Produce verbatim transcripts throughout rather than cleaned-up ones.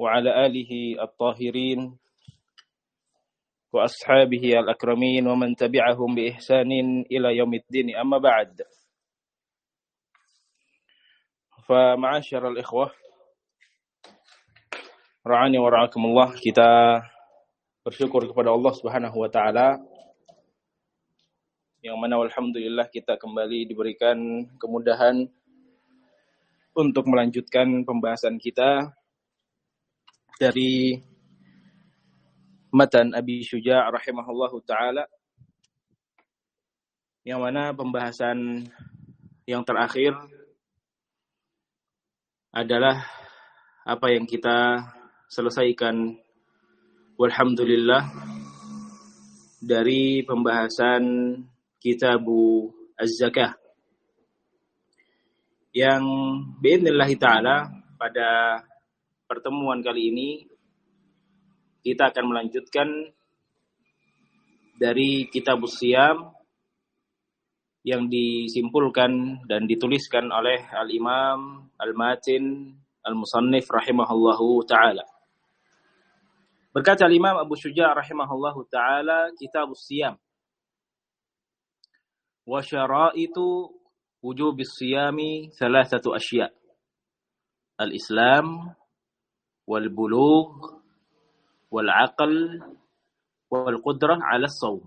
وعلى آله الطاهرين وأصحابه الأكرمين ومن تبعهم بإحسان إلى يوم الدين أما بعد فمعاشر الإخوة ra'ani wa ra'akumullah, kita bersyukur kepada Allah Subhanahu wa taala yang mana alhamdulillah kita kembali diberikan kemudahan untuk melanjutkan pembahasan kita dari Matan Abi Syuja' rahimahullahu taala, yang mana pembahasan yang terakhir adalah apa yang kita selesaikan walhamdulillah dari pembahasan Kitabu Az-Zakah, yang bi'idznillah ta'ala pada pertemuan kali ini kita akan melanjutkan dari Kitabus Shiyam yang disimpulkan dan dituliskan oleh Al-Imam Al-Matin Al-Musannif rahimahullahu ta'ala. Berkata Imam Abu Syuja' rahimahullahu ta'ala, Kitabus Shiyam wa syara'itu wujubis shiyami thalathatu asya' al-islam wal bulugh wal aql wal qudrah 'ala as-shaum.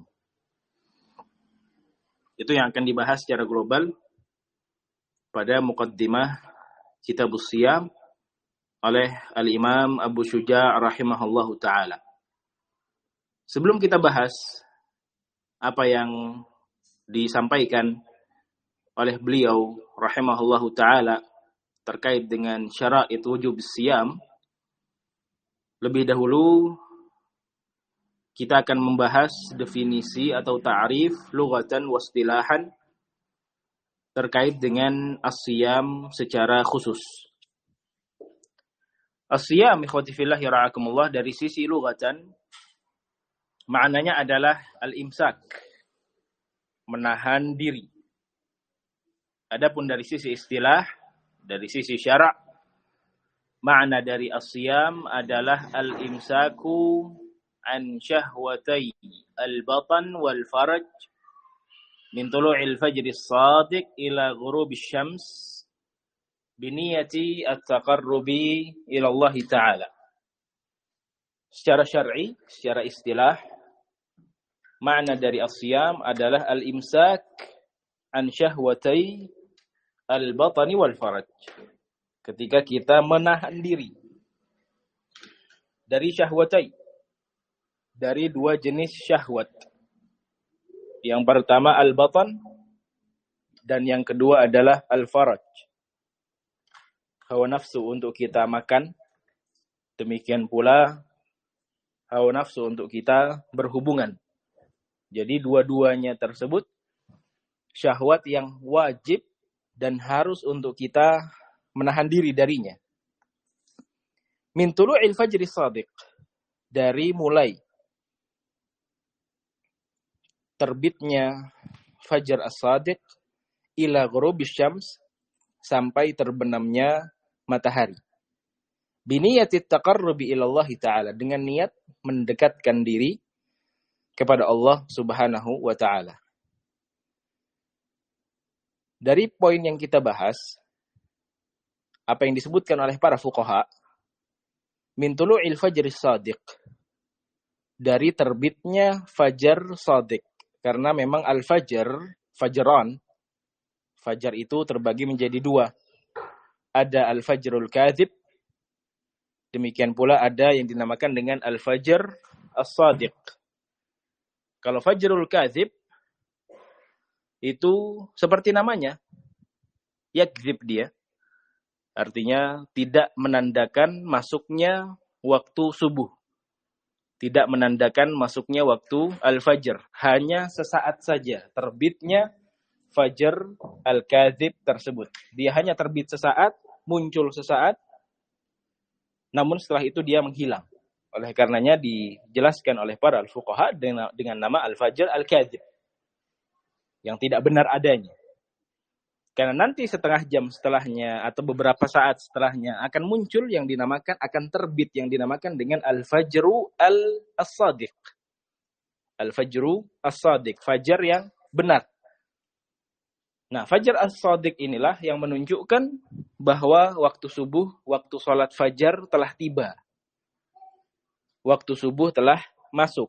Itu yang akan dibahas secara global pada muqaddimah Kitabus Shiyam oleh Al-Imam Abu Syuja' rahimahullahu ta'ala. Sebelum kita bahas apa yang disampaikan oleh beliau rahimahullahu ta'ala terkait dengan syara'it wujub siyam, lebih dahulu kita akan membahas definisi atau ta'rif lughatan wa istilahan terkait dengan as-siyam secara khusus. As-siyam ikhwati fillah yara'akumullah dari sisi lughatan maknanya adalah al-imsak, menahan diri. Adapun dari sisi istilah, dari sisi syara', makna dari as-siyam adalah al-imsaku an syahwatai al-batan wal faraj min tulu'il fajri as-sadiq ila ghurubish syams biniyati at-taqarrubi ila Allah Ta'ala. Secara syar'i, secara istilah, makna dari as-siyam adalah al-imsak an syahwatai al-batani wal faraj. Ketika kita menahan diri dari syahwatai, dari dua jenis syahwat. Yang pertama al-batan dan yang kedua adalah al-faraj. Hawa nafsu untuk kita makan, demikian pula hawa nafsu untuk kita berhubungan. Jadi dua-duanya tersebut syahwat yang wajib dan harus untuk kita menahan diri darinya. Min tulu'il fajri shadiq, dari mulai terbitnya fajar as-sadiq ila ghurubis syams, sampai terbenamnya matahari. Biniyatit taqarrubi ilallah ta'ala, dengan niat mendekatkan diri kepada Allah Subhanahu wa ta'ala. Dari poin yang kita bahas, apa yang disebutkan oleh para fuqaha, min tulu'il fajri shadiq, dari terbitnya fajar shadiq. Karena memang al-fajr, fajran, fajar itu terbagi menjadi dua. Ada al-fajrul kadhib, demikian pula ada yang dinamakan dengan al-fajr as-sadiq. Kalau fajrul kadhib, itu seperti namanya, yakdzib dia. Artinya tidak menandakan masuknya waktu subuh. Tidak menandakan masuknya waktu al-fajr. Hanya sesaat saja terbitnya fajar al-kadhib tersebut. Dia hanya terbit sesaat, muncul sesaat, namun setelah itu dia menghilang. Oleh karenanya dijelaskan oleh para al-fuqaha dengan, dengan nama al-fajr al-kadhib, yang tidak benar adanya. Karena nanti setengah jam setelahnya atau beberapa saat setelahnya akan muncul yang dinamakan, akan terbit yang dinamakan dengan al-fajru al-as-sadiq. Al-fajru as-sadiq, fajar yang benar. Nah, fajar as-sadiq inilah yang menunjukkan bahwa waktu subuh, waktu sholat fajar telah tiba. Waktu subuh telah masuk.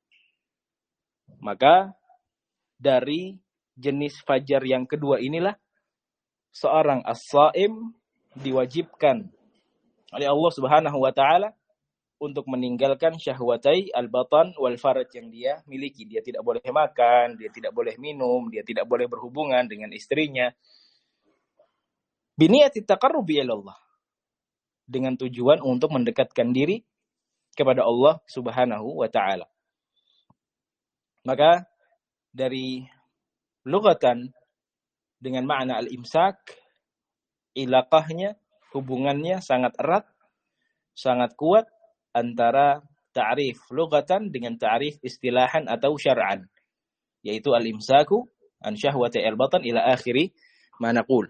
Maka dari jenis fajar yang kedua inilah seorang as-saim diwajibkan oleh Allah Subhanahu wa taala untuk meninggalkan syahwatai al-batan wal faraj yang dia miliki. Dia tidak boleh makan, dia tidak boleh minum, dia tidak boleh berhubungan dengan istrinya. Biniyati taqarrubi ila Allah. Dengan tujuan untuk mendekatkan diri kepada Allah Subhanahu wa taala. Maka dari lugatan dengan makna al-imsak, ilaqahnya, hubungannya sangat erat, sangat kuat antara ta'rif lugatan dengan ta'rif istilahan atau syar'an, yaitu al-imsaku an syahwati al-batan ila akhiri ma naqul.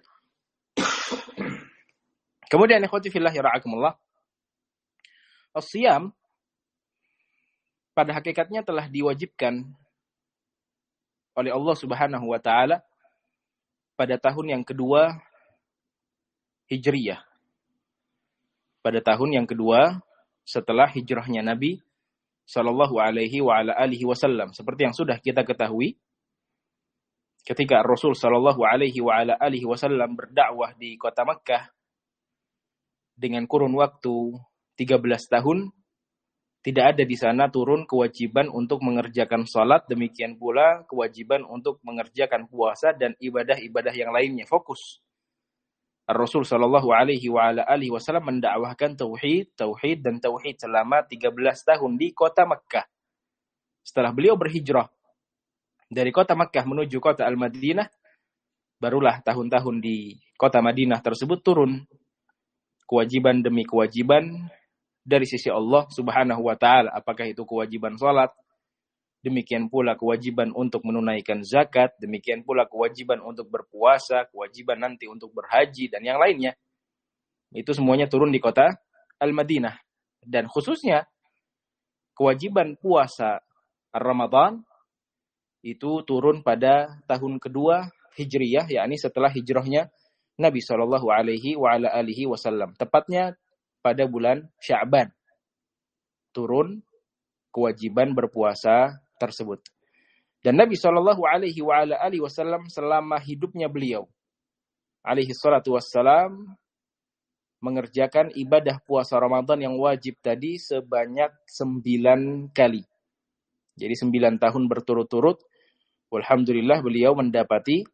Kemudian ikhwati fillah yara'akumullah, as-siyam pada hakikatnya telah diwajibkan oleh Allah Subhanahu wa taala pada tahun yang kedua Hijriyah. Pada tahun yang kedua setelah hijrahnya Nabi sallallahu alaihi wa ala alihi wasallam. Seperti yang sudah kita ketahui, ketika Rasul sallallahu alaihi wa ala alihi wasallam berdakwah di kota Makkah dengan kurun waktu tiga belas tahun, tidak ada di sana turun kewajiban untuk mengerjakan salat, demikian pula kewajiban untuk mengerjakan puasa dan ibadah-ibadah yang lainnya. Fokus Rasul sallallahu alaihi wa ala alihi wasallam mendakwahkan tauhid, tauhid dan tauhid selama tiga belas tahun di kota Makkah. Setelah beliau berhijrah dari kota Makkah menuju kota Al-Madinah, barulah tahun-tahun di kota Madinah tersebut turun kewajiban demi kewajiban dari sisi Allah Subhanahu wa taala, apakah itu kewajiban salat, demikian pula kewajiban untuk menunaikan zakat, demikian pula kewajiban untuk berpuasa, kewajiban nanti untuk berhaji dan yang lainnya. Itu semuanya turun di kota Al-Madinah. Dan khususnya kewajiban puasa Ramadan itu turun pada tahun kedua Hijriyah, yakni setelah hijrahnya Nabi sallallahu alaihi wa ala alihi wasallam. Tepatnya pada bulan Sya'ban turun kewajiban berpuasa tersebut. Dan Nabi sallallahu alaihi wa ala alihi wasallam selama hidupnya beliau alaihi salatu wassalam mengerjakan ibadah puasa Ramadan yang wajib tadi sebanyak sembilan kali. Jadi sembilan tahun berturut-turut, alhamdulillah beliau mendapati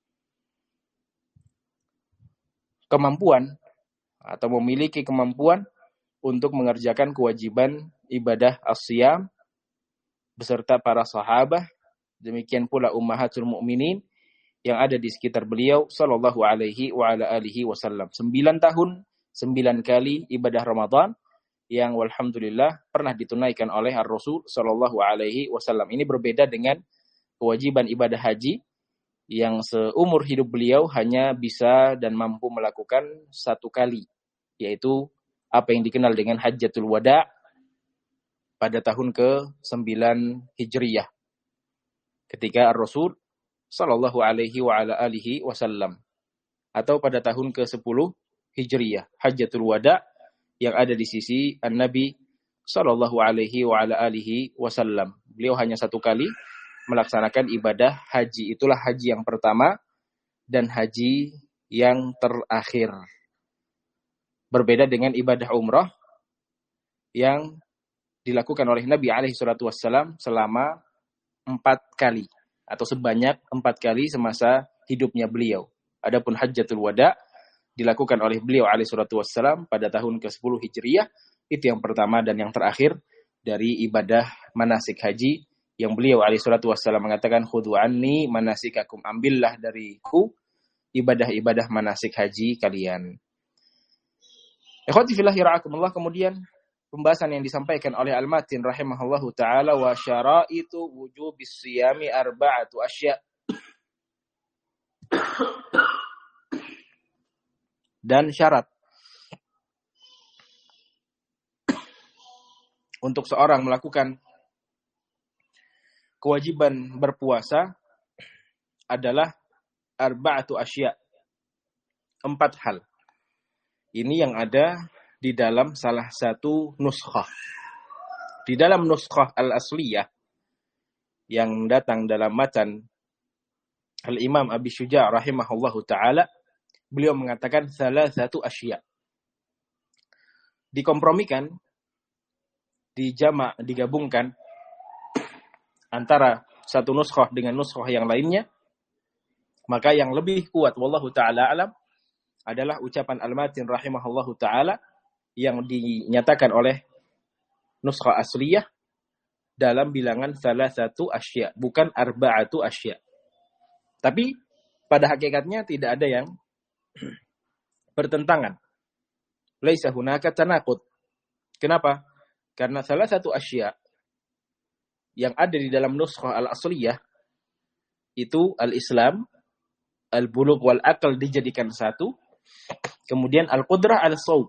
kemampuan atau memiliki kemampuan untuk mengerjakan kewajiban ibadah as-siyam beserta para sahabat, demikian pula ummahatul mukminin yang ada di sekitar beliau sallallahu alaihi wa ala alihi wasallam. Sembilan tahun, sembilan kali ibadah Ramadan yang alhamdulillah pernah ditunaikan oleh Ar-Rasul sallallahu alaihi wasallam. Ini berbeda dengan kewajiban ibadah haji yang seumur hidup beliau hanya bisa dan mampu melakukan satu kali, yaitu apa yang dikenal dengan Hajjatul Wada' pada tahun ke sembilan Hijriyah. Ketika Ar-Rasul sallallahu alaihi wa ala alihi wasallam, atau pada tahun ke sepuluh Hijriyah, Hajjatul Wada' yang ada di sisi An-Nabi sallallahu alaihi wa ala alihi wasallam. Beliau hanya satu kali melaksanakan ibadah haji. Itulah haji yang pertama dan haji yang terakhir. Berbeda dengan ibadah umrah yang dilakukan oleh Nabi alaihi salatu wassalam selama empat kali atau sebanyak empat kali semasa hidupnya beliau. Adapun Hajjatul Wada' dilakukan oleh beliau alaihi salatu wassalam pada tahun ke sepuluh Hijriyah. Itu yang pertama dan yang terakhir dari ibadah manasik haji yang beliau alaihi salatu wassalam mengatakan, khudhu anni manasikakum, ambillah dariku ibadah-ibadah manasik haji kalian. Ikhwati fillah yara'akumullah, kemudian pembahasan yang disampaikan oleh Al-Matin rahimahullahu ta'ala, wa syara'itu wujubis siyami arba'atu asya'. dan syarat untuk seorang melakukan kewajiban berpuasa adalah arba'atu asya, empat hal. Ini yang ada di dalam salah satu nuskhah. Di dalam nuskhah al-asliyah yang datang dalam matan Al-Imam Abi Syuja' rahimahullahu ta'ala, beliau mengatakan salah satu asya. Dikompromikan, dijamak, digabungkan antara satu nuskhah dengan nuskhah yang lainnya, maka yang lebih kuat wallahu ta'ala alam adalah ucapan Al-Matin rahimahullahu ta'ala yang dinyatakan oleh nuskhah asliyah dalam bilangan salah satu asya, bukan arba'atu asya. Tapi pada hakikatnya tidak ada yang bertentangan. Laisa hunaka tanaqud. Kenapa? Karena salah satu asya yang ada di dalam nuskhah al-asliyah itu al-Islam, al-bulugh wal aql dijadikan satu, kemudian al-qudrah al-shaum.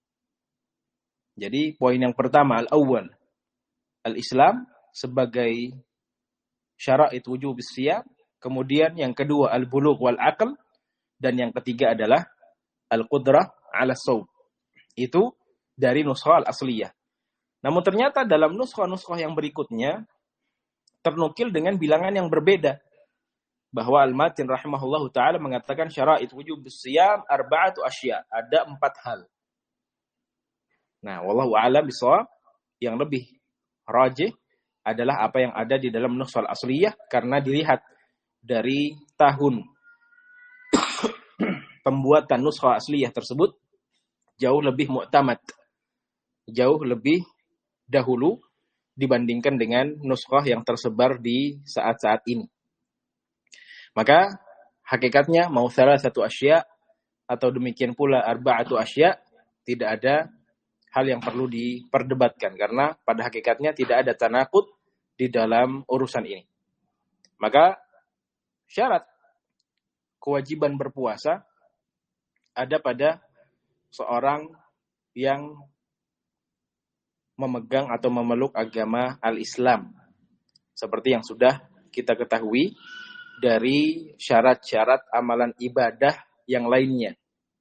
Jadi poin yang pertama al-awwal, al-Islam sebagai syara'it wujub as-siyam, kemudian yang kedua al-bulugh wal aql, dan yang ketiga adalah al-qudrah al-shaum. Itu dari nuskhah al-asliyah. Namun ternyata dalam nuskhah-nuskhah yang berikutnya ternukil dengan bilangan yang berbeda. Bahwa Al-Matin rahimahullahu ta'ala mengatakan syara'it wujub as-siyam arba'atu asya. Ada empat hal. Nah, wallahu a'lam bishawab, yang lebih rajih adalah apa yang ada di dalam nuskhah al-asliyah, karena dilihat dari tahun pembuatan nuskhah asliyah tersebut jauh lebih mu'tamad, jauh lebih dahulu dibandingkan dengan nuskhah yang tersebar di saat-saat ini. Maka hakikatnya mau salah satu asya atau demikian pula arba'atu asya, tidak ada hal yang perlu diperdebatkan karena pada hakikatnya tidak ada tanaqud di dalam urusan ini. Maka syarat kewajiban berpuasa ada pada seorang yang memegang atau memeluk agama al-Islam. Seperti yang sudah kita ketahui dari syarat-syarat amalan ibadah yang lainnya.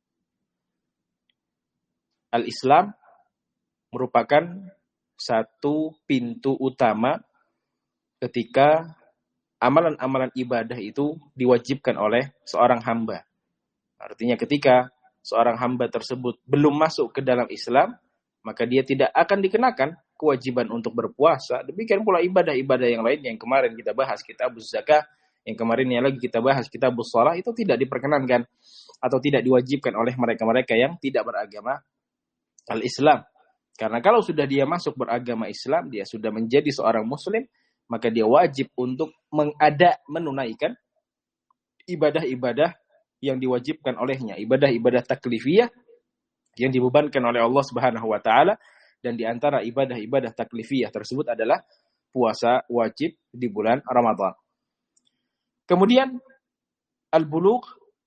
Al-Islam merupakan satu pintu utama ketika amalan-amalan ibadah itu diwajibkan oleh seorang hamba. Artinya ketika seorang hamba tersebut belum masuk ke dalam Islam, maka dia tidak akan dikenakan kewajiban untuk berpuasa. Demikian pula ibadah-ibadah yang lain yang kemarin kita bahas, kitabuz zakah, yang kemarinnya lagi kita bahas kitabus shalah, itu tidak diperkenankan atau tidak diwajibkan oleh mereka-mereka yang tidak beragama al-Islam. Karena kalau sudah dia masuk beragama Islam, dia sudah menjadi seorang muslim, maka dia wajib untuk mengada, menunaikan ibadah-ibadah yang diwajibkan olehnya, ibadah-ibadah taklifiyah yang dibebankan oleh Allah Subhanahu wa taala, dan di antara ibadah-ibadah taklifiyah tersebut adalah puasa wajib di bulan Ramadan. Kemudian al-bulugh,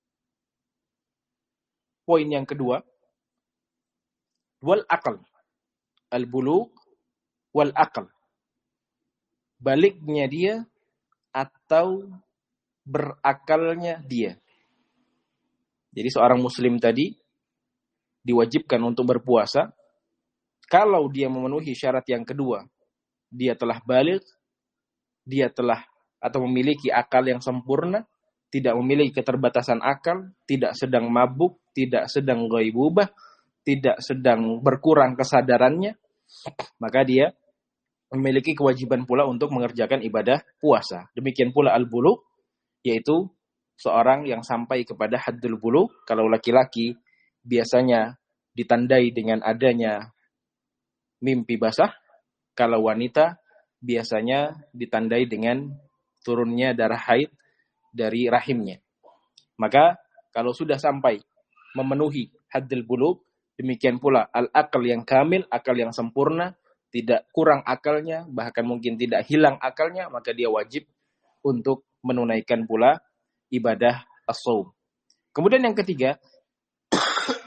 poin yang kedua, wal aql. Al-bulugh wal aql. Baliknya dia atau berakalnya dia. Jadi seorang muslim tadi diwajibkan untuk berpuasa kalau dia memenuhi syarat yang kedua, dia telah baligh, dia telah atau memiliki akal yang sempurna, tidak memiliki keterbatasan akal, tidak sedang mabuk, tidak sedang ghaibubah, tidak sedang berkurang kesadarannya, maka dia memiliki kewajiban pula untuk mengerjakan ibadah puasa. Demikian pula al-bulugh, yaitu seorang yang sampai kepada haddul bulugh. Kalau laki-laki biasanya ditandai dengan adanya mimpi basah, kalau wanita biasanya ditandai dengan turunnya darah haid dari rahimnya. Maka kalau sudah sampai memenuhi haddul bulugh, demikian pula al-aql yang kamil, akal yang sempurna, tidak kurang akalnya, bahkan mungkin tidak hilang akalnya, maka dia wajib untuk menunaikan pula ibadah as-shaum. Kemudian yang ketiga,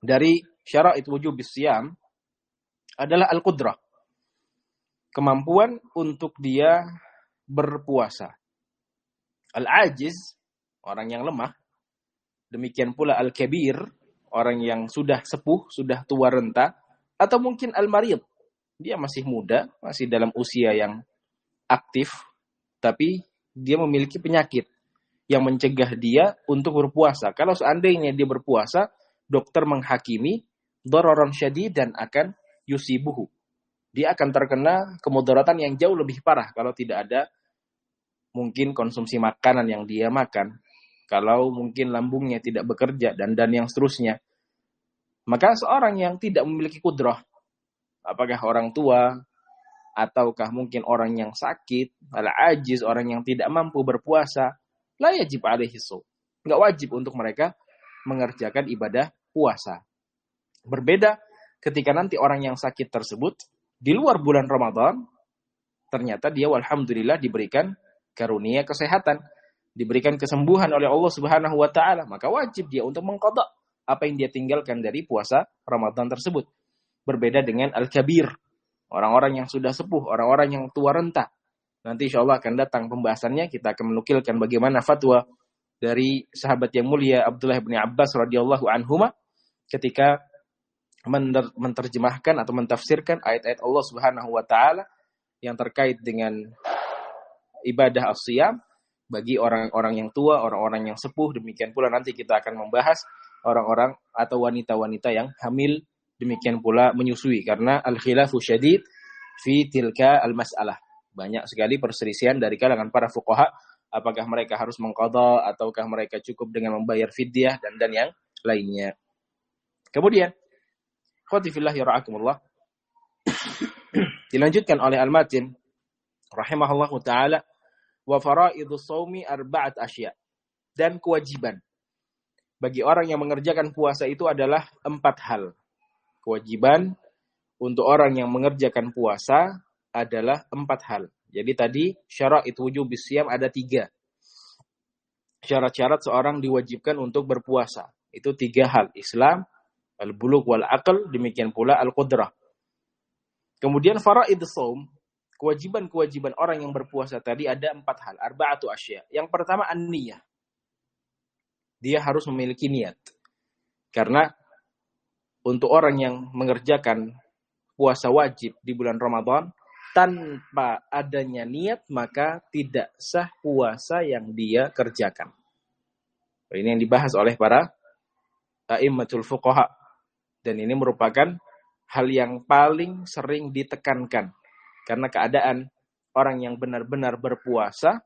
dari syara'it wujubis siyam adalah al-qudrah. Kemampuan untuk dia berpuasa. Al-ajiz, orang yang lemah. Demikian pula al-kabir, orang yang sudah sepuh, sudah tua renta. Atau mungkin al-marid, dia masih muda, masih dalam usia yang aktif, tapi dia memiliki penyakit yang mencegah dia untuk berpuasa. Kalau seandainya dia berpuasa, dokter menghakimi dararan syadid dan akan yusibuhu. Dia akan terkena kemudaratan yang jauh lebih parah kalau tidak ada mungkin konsumsi makanan yang dia makan. Kalau mungkin lambungnya tidak bekerja dan dan yang seterusnya. Maka seorang yang tidak memiliki kudrah, apakah orang tua, ataukah mungkin orang yang sakit, al-ajiz, orang yang tidak mampu berpuasa, la yajib alaihi shaum. Enggak wajib untuk mereka mengerjakan ibadah puasa. Berbeda ketika nanti orang yang sakit tersebut di luar bulan Ramadan, ternyata dia walhamdulillah diberikan karunia kesehatan, diberikan kesembuhan oleh Allah Subhanahu wa taala, maka wajib dia untuk mengqadha apa yang dia tinggalkan dari puasa Ramadan tersebut. Berbeda dengan al-kabir, orang-orang yang sudah sepuh, orang-orang yang tua renta. Nanti insyaallah akan datang pembahasannya, kita akan menukilkan bagaimana fatwa dari sahabat yang mulia Abdullah bin Abbas radhiyallahu anhuma ketika menerjemahkan atau mentafsirkan ayat-ayat Allah Subhanahu wa taala yang terkait dengan ibadah as-siyam bagi orang-orang yang tua, orang-orang yang sepuh. Demikian pula nanti kita akan membahas orang-orang atau wanita-wanita yang hamil, demikian pula menyusui, karena al-khilafu syadid fi tilka al-mas'alah. Banyak sekali perselisihan dari kalangan para fuqaha, apakah mereka harus mengqadha ataukah mereka cukup dengan membayar fidyah dan dan yang lainnya. Kemudian, khawati fillah yara'akumullah, dilanjutkan oleh al-matin rahimahullahu taala, wa faraidus shaumi arba'at asya, dan kewajiban bagi orang yang mengerjakan puasa itu adalah empat hal. Kewajiban untuk orang yang mengerjakan puasa adalah empat hal. Jadi tadi syara'it wujubis siyam ada tiga. Syarat-syarat seorang diwajibkan untuk berpuasa. Itu tiga hal. Islam, al-bulugh wal aql, demikian pula al-qudrah. Kemudian faraidus shaum, kewajiban-kewajiban orang yang berpuasa tadi ada empat hal. Arba'atu asya. Yang pertama an-niyah. Dia harus memiliki niat. Karena untuk orang yang mengerjakan puasa wajib di bulan Ramadan, tanpa adanya niat, maka tidak sah puasa yang dia kerjakan. Ini yang dibahas oleh para a'immatul fuqaha. Dan ini merupakan hal yang paling sering ditekankan. Karena keadaan orang yang benar-benar berpuasa,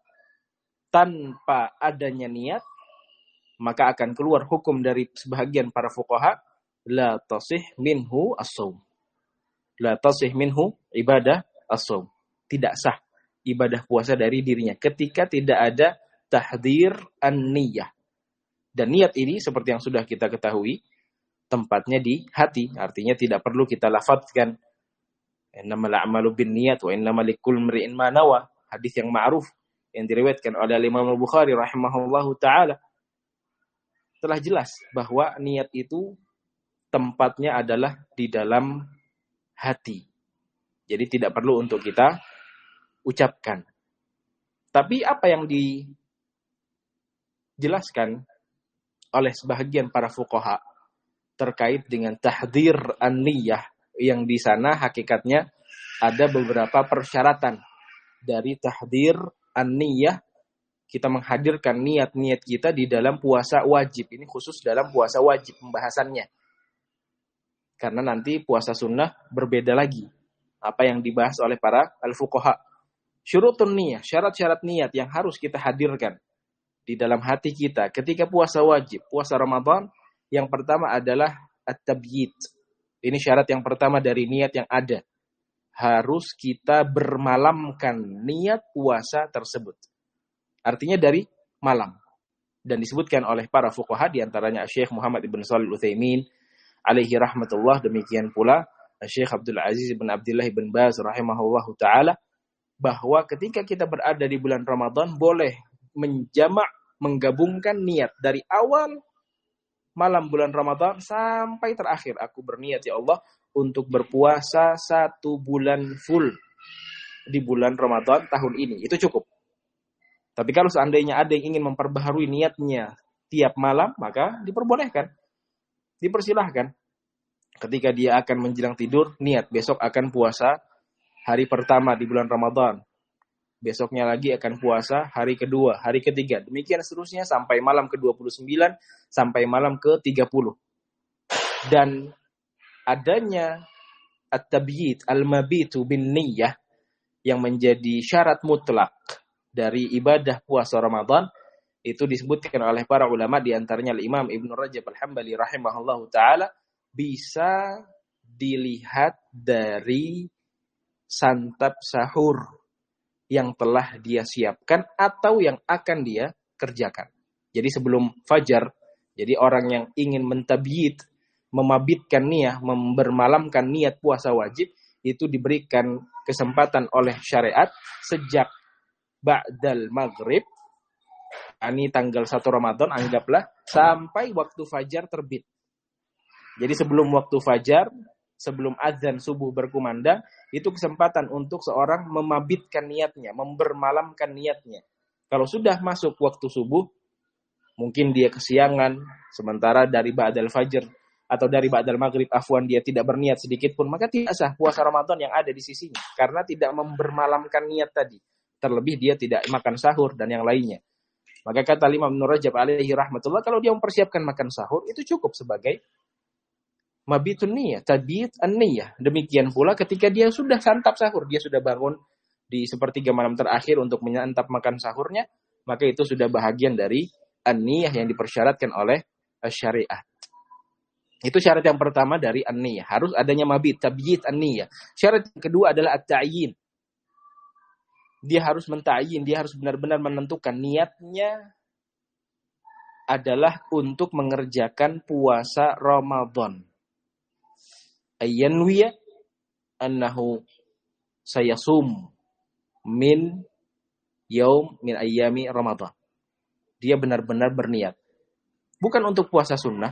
tanpa adanya niat, maka akan keluar hukum dari sebahagian para fuqaha, la tasih minhu as-shaum. La tasih minhu ibadah as-shaum. Tidak sah ibadah puasa dari dirinya ketika tidak ada tahdir an-niyah. Dan niat ini seperti yang sudah kita ketahui, tempatnya di hati. Artinya tidak perlu kita lafadzkan innamal a'malu binniyat wa innamal likulli imri'in ma nawa. Hadis yang ma'ruf yang diriwayatkan oleh Imam Al-Bukhari rahimahullahu taala. Telah jelas bahwa niat itu tempatnya adalah di dalam hati. Jadi tidak perlu untuk kita ucapkan. Tapi apa yang dijelaskan oleh sebahagian para fuqaha terkait dengan tahdir an-niyah, yang di sana hakikatnya ada beberapa persyaratan dari tahdir an-niyah, kita menghadirkan niat-niat kita di dalam puasa wajib. Ini khusus dalam puasa wajib pembahasannya. Karena nanti puasa sunnah berbeda lagi. Apa yang dibahas oleh para al-fuqaha. Syurutun niyah, syarat-syarat niat yang harus kita hadirkan di dalam hati kita ketika puasa wajib, puasa Ramadan. Yang pertama adalah at-tabyit. Ini syarat yang pertama dari niat yang ada. Harus kita bermalamkan niat puasa tersebut. Artinya dari malam. Dan disebutkan oleh para fuqaha, di antaranya Syekh Muhammad ibn Shalih Al-Utsaimin alaihi rahmatullah, demikian pula Syekh Abdul Aziz ibn Abdullah ibn Baz rahimahullahu taala, bahwa ketika kita berada di bulan Ramadan boleh menjamak, menggabungkan niat dari awal malam bulan Ramadan sampai terakhir. Aku berniat ya Allah untuk berpuasa satu bulan full di bulan Ramadan tahun ini. Itu cukup. Tapi kalau seandainya ada yang ingin memperbaharui niatnya tiap malam, maka diperbolehkan. Dipersilahkan. Ketika dia akan menjelang tidur, niat besok akan puasa hari pertama di bulan Ramadan. Besoknya lagi akan puasa hari kedua, hari ketiga. Demikian seterusnya sampai malam ke dua puluh sembilan, sampai malam ke tiga puluh. Dan adanya at-tabyit al-mabitu bin niyyah yang menjadi syarat mutlak dari ibadah puasa Ramadan, itu disebutkan oleh para ulama, di antaranya Imam Ibnu Rajab Al-Hambali rahimahullahu ta'ala, bisa dilihat dari santap sahur yang telah dia siapkan atau yang akan dia kerjakan. Jadi sebelum fajar, jadi orang yang ingin mentabyid, memabitkan niat, membermalamkan niat puasa wajib, itu diberikan kesempatan oleh syariat sejak ba'dal maghrib, ini tanggal satu Ramadan, anggaplah, sampai waktu fajar terbit. Jadi sebelum waktu fajar, sebelum azan subuh berkumandang, itu kesempatan untuk seorang memabitkan niatnya, membermalamkan niatnya. Kalau sudah masuk waktu subuh, mungkin dia kesiangan, sementara dari ba'dal fajr atau dari ba'dal maghrib, afwan, dia tidak berniat sedikit pun, maka tidak sah puasa Ramadan yang ada di sisinya, karena tidak membermalamkan niat tadi. Terlebih dia tidak makan sahur dan yang lainnya. Maka kata Imam Ibnu Rajab alaihi rahmatullah, kalau dia mempersiapkan makan sahur, itu cukup sebagai mabitun niyah, tabyit an-niyah. Demikian pula ketika dia sudah santap sahur, dia sudah bangun di sepertiga malam terakhir untuk menyantap makan sahurnya, maka itu sudah bahagian dari an-niyah yang dipersyaratkan oleh syariat. Itu syarat yang pertama dari an-niyah, harus adanya mabit, tabyit an-niyah. Syarat yang kedua adalah at-ta'yin. Dia harus menta'yin, dia harus benar-benar menentukan niatnya adalah untuk mengerjakan puasa Ramadan. Ayyanwiya annahu sayasum min yaum min ayyami Ramadan. Dia benar-benar berniat. Bukan untuk puasa sunnah,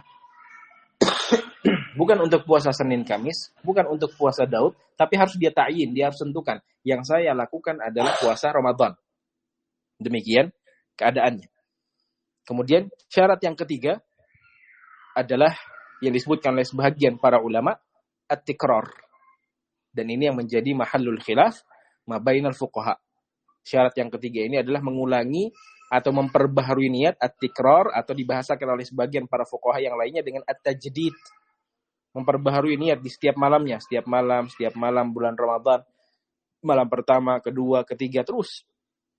bukan untuk puasa Senin Kamis, bukan untuk puasa Daud, tapi harus dia ta'yin, dia harus tentukan. Yang saya lakukan adalah puasa Ramadan. Demikian keadaannya. Kemudian syarat yang ketiga adalah yang disebutkan oleh sebagian para ulama, at-tikrar. Dan ini yang menjadi mahallul khilaf mabainal fuqaha. Syarat yang ketiga ini adalah mengulangi atau memperbaharui niat, at-tikrar, atau dibahasakan oleh sebagian para fuqaha yang lainnya dengan at-tajdid. Memperbaharui niat di setiap malamnya, setiap malam, setiap malam bulan Ramadan. Malam pertama, kedua, ketiga, terus.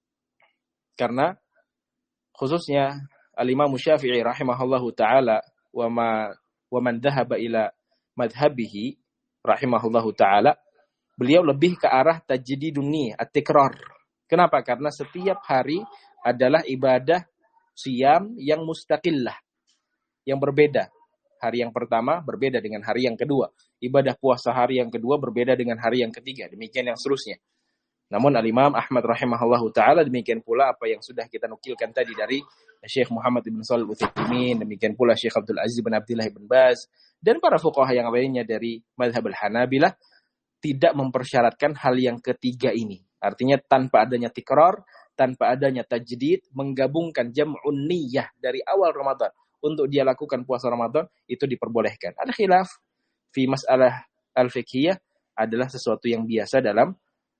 Karena khususnya Al-Imam Syafi'i rahimahullahu ta'ala wa ma wa man dhahaba ila madhabihi rahimahullahu ta'ala, beliau lebih ke arah tajdidun niyah, at-tikrar. Kenapa? Karena setiap hari adalah ibadah siyam yang mustaqillah, yang berbeda. Hari yang pertama berbeda dengan hari yang kedua. Ibadah puasa hari yang kedua berbeda dengan hari yang ketiga. Demikian yang seterusnya. Namun Al-Imam Ahmad rahimahullahu ta'ala, demikian pula apa yang sudah kita nukilkan tadi dari Syekh Muhammad bin Shalih Al-Utsaimin, demikian pula Syekh Abdul Aziz bin Abdullah bin Baz, dan para fuqaha yang lainnya dari mazhab Al-Hanabilah, tidak mempersyaratkan hal yang ketiga ini. Artinya tanpa adanya tikrar, tanpa adanya tajdid, menggabungkan jam'un niyah dari awal Ramadan untuk dia lakukan puasa Ramadan, itu diperbolehkan. Ada khilaf fi masalah al-fiqhiyah, adalah sesuatu yang biasa dalam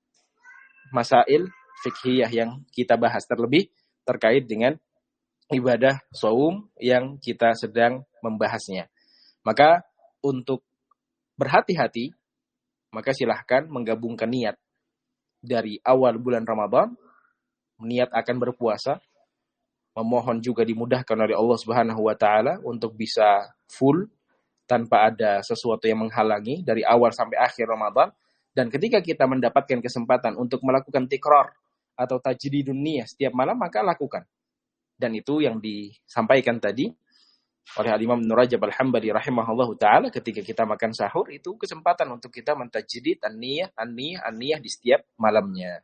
masail fiqhiyah yang kita bahas, terlebih terkait dengan ibadah shaum yang kita sedang membahasnya. Maka untuk berhati-hati, maka silahkan menggabungkan niat dari awal bulan Ramadan, niat akan berpuasa, memohon juga dimudahkan oleh Allah Subhanahu wa taala untuk bisa full tanpa ada sesuatu yang menghalangi dari awal sampai akhir Ramadan. Dan ketika kita mendapatkan kesempatan untuk melakukan tikrar atau tajdidun niyah setiap malam, maka lakukan. Dan itu yang disampaikan tadi oleh Al-Imam Ibnu Rajab Al-Hambali rahimahullahu ta'ala, ketika kita makan sahur, itu kesempatan untuk kita mentajdid an-niyah, an-niyah, an-niyah di setiap malamnya.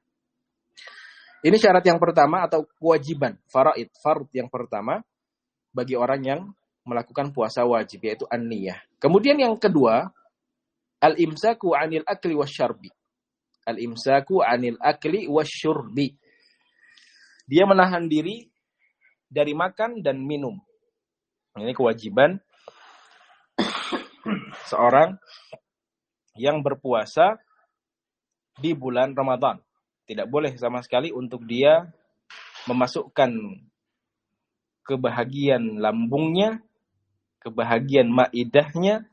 Ini syarat yang pertama atau kewajiban, faraid, fard yang pertama bagi orang yang melakukan puasa wajib, yaitu an-niyah. Kemudian yang kedua, al-imsaku 'anil akli wasyarbi. Al-imsaku 'anil akli wasyurbi. Dia menahan diri dari makan dan minum. Ini kewajiban seorang yang berpuasa di bulan Ramadan. Tidak boleh sama sekali untuk dia memasukkan kebahagiaan lambungnya, kebahagiaan maidahnya,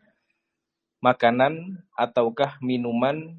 makanan ataukah minuman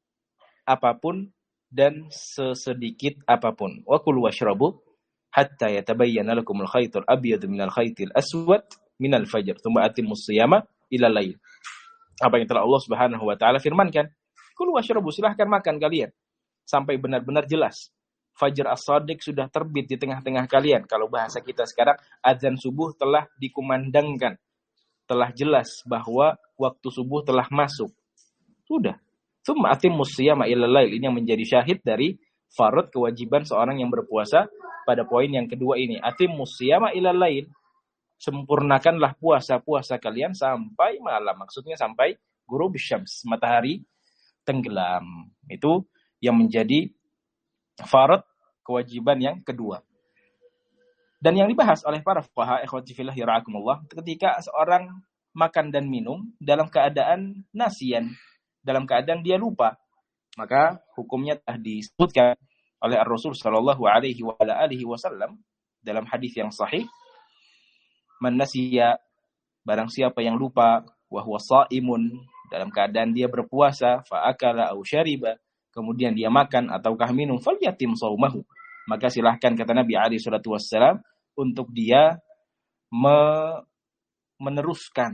apapun dan sesedikit apapun. Wa kulu washrabu hatta yatabayyana lakumul khaytul abyadu minal khaytil aswad minal fajr tsumma atimmus shiyama ila lail. Apa yang telah Allah Subhanahu wa taala firmankan, kulu washrabu, silahkan makan kalian sampai benar-benar jelas Fajr as-Shadiq sudah terbit di tengah-tengah kalian. Kalau bahasa kita sekarang, azan subuh telah dikumandangkan. Telah jelas bahwa waktu subuh telah masuk. Sudah. Tsumma atimmus shiyama ila lail. Ini yang menjadi syahid dari farad kewajiban seorang yang berpuasa pada poin yang kedua ini. Atimmus shiyama ila lail. Sempurnakanlah puasa-puasa kalian sampai malam. Maksudnya sampai ghurub syams, matahari tenggelam. Itu yang menjadi farad kewajiban yang kedua. Dan yang dibahas oleh para fuqaha, ikhwati fillah yara'akumullah, ketika seorang makan dan minum dalam keadaan nasian, dalam keadaan dia lupa, maka hukumnya telah disebutkan oleh Rasul sallallahu alaihi wa ala alihi wasallam dalam hadis yang sahih, man nasiya, barang siapa yang lupa, wa huwa shaimun, dalam keadaan dia berpuasa, fa akala aw syariba, kemudian dia makan ataukah minum, falyatim shaumahu, maka silahkan, kata Nabi alaihi salatu wassalam, untuk dia me- meneruskan,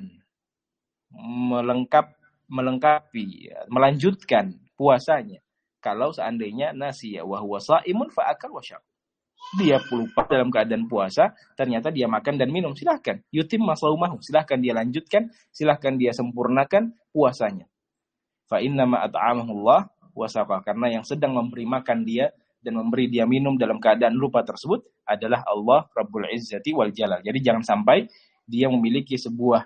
melengkap, melengkapi, melanjutkan puasanya. Kalau seandainya nasiya wa huwa shaimun fa akal wa syarab, dia lupa dalam keadaan puasa, ternyata dia makan dan minum, silahkan yutim masaumahu, silahkan dia lanjutkan, silahkan dia sempurnakan puasanya. Fa inna ma at'amahu Allah wasaqa, karena yang sedang memberi makan dia dan memberi dia minum dalam keadaan lupa tersebut adalah Allah Rabbul Izzati wal Jalal. Jadi jangan sampai dia memiliki sebuah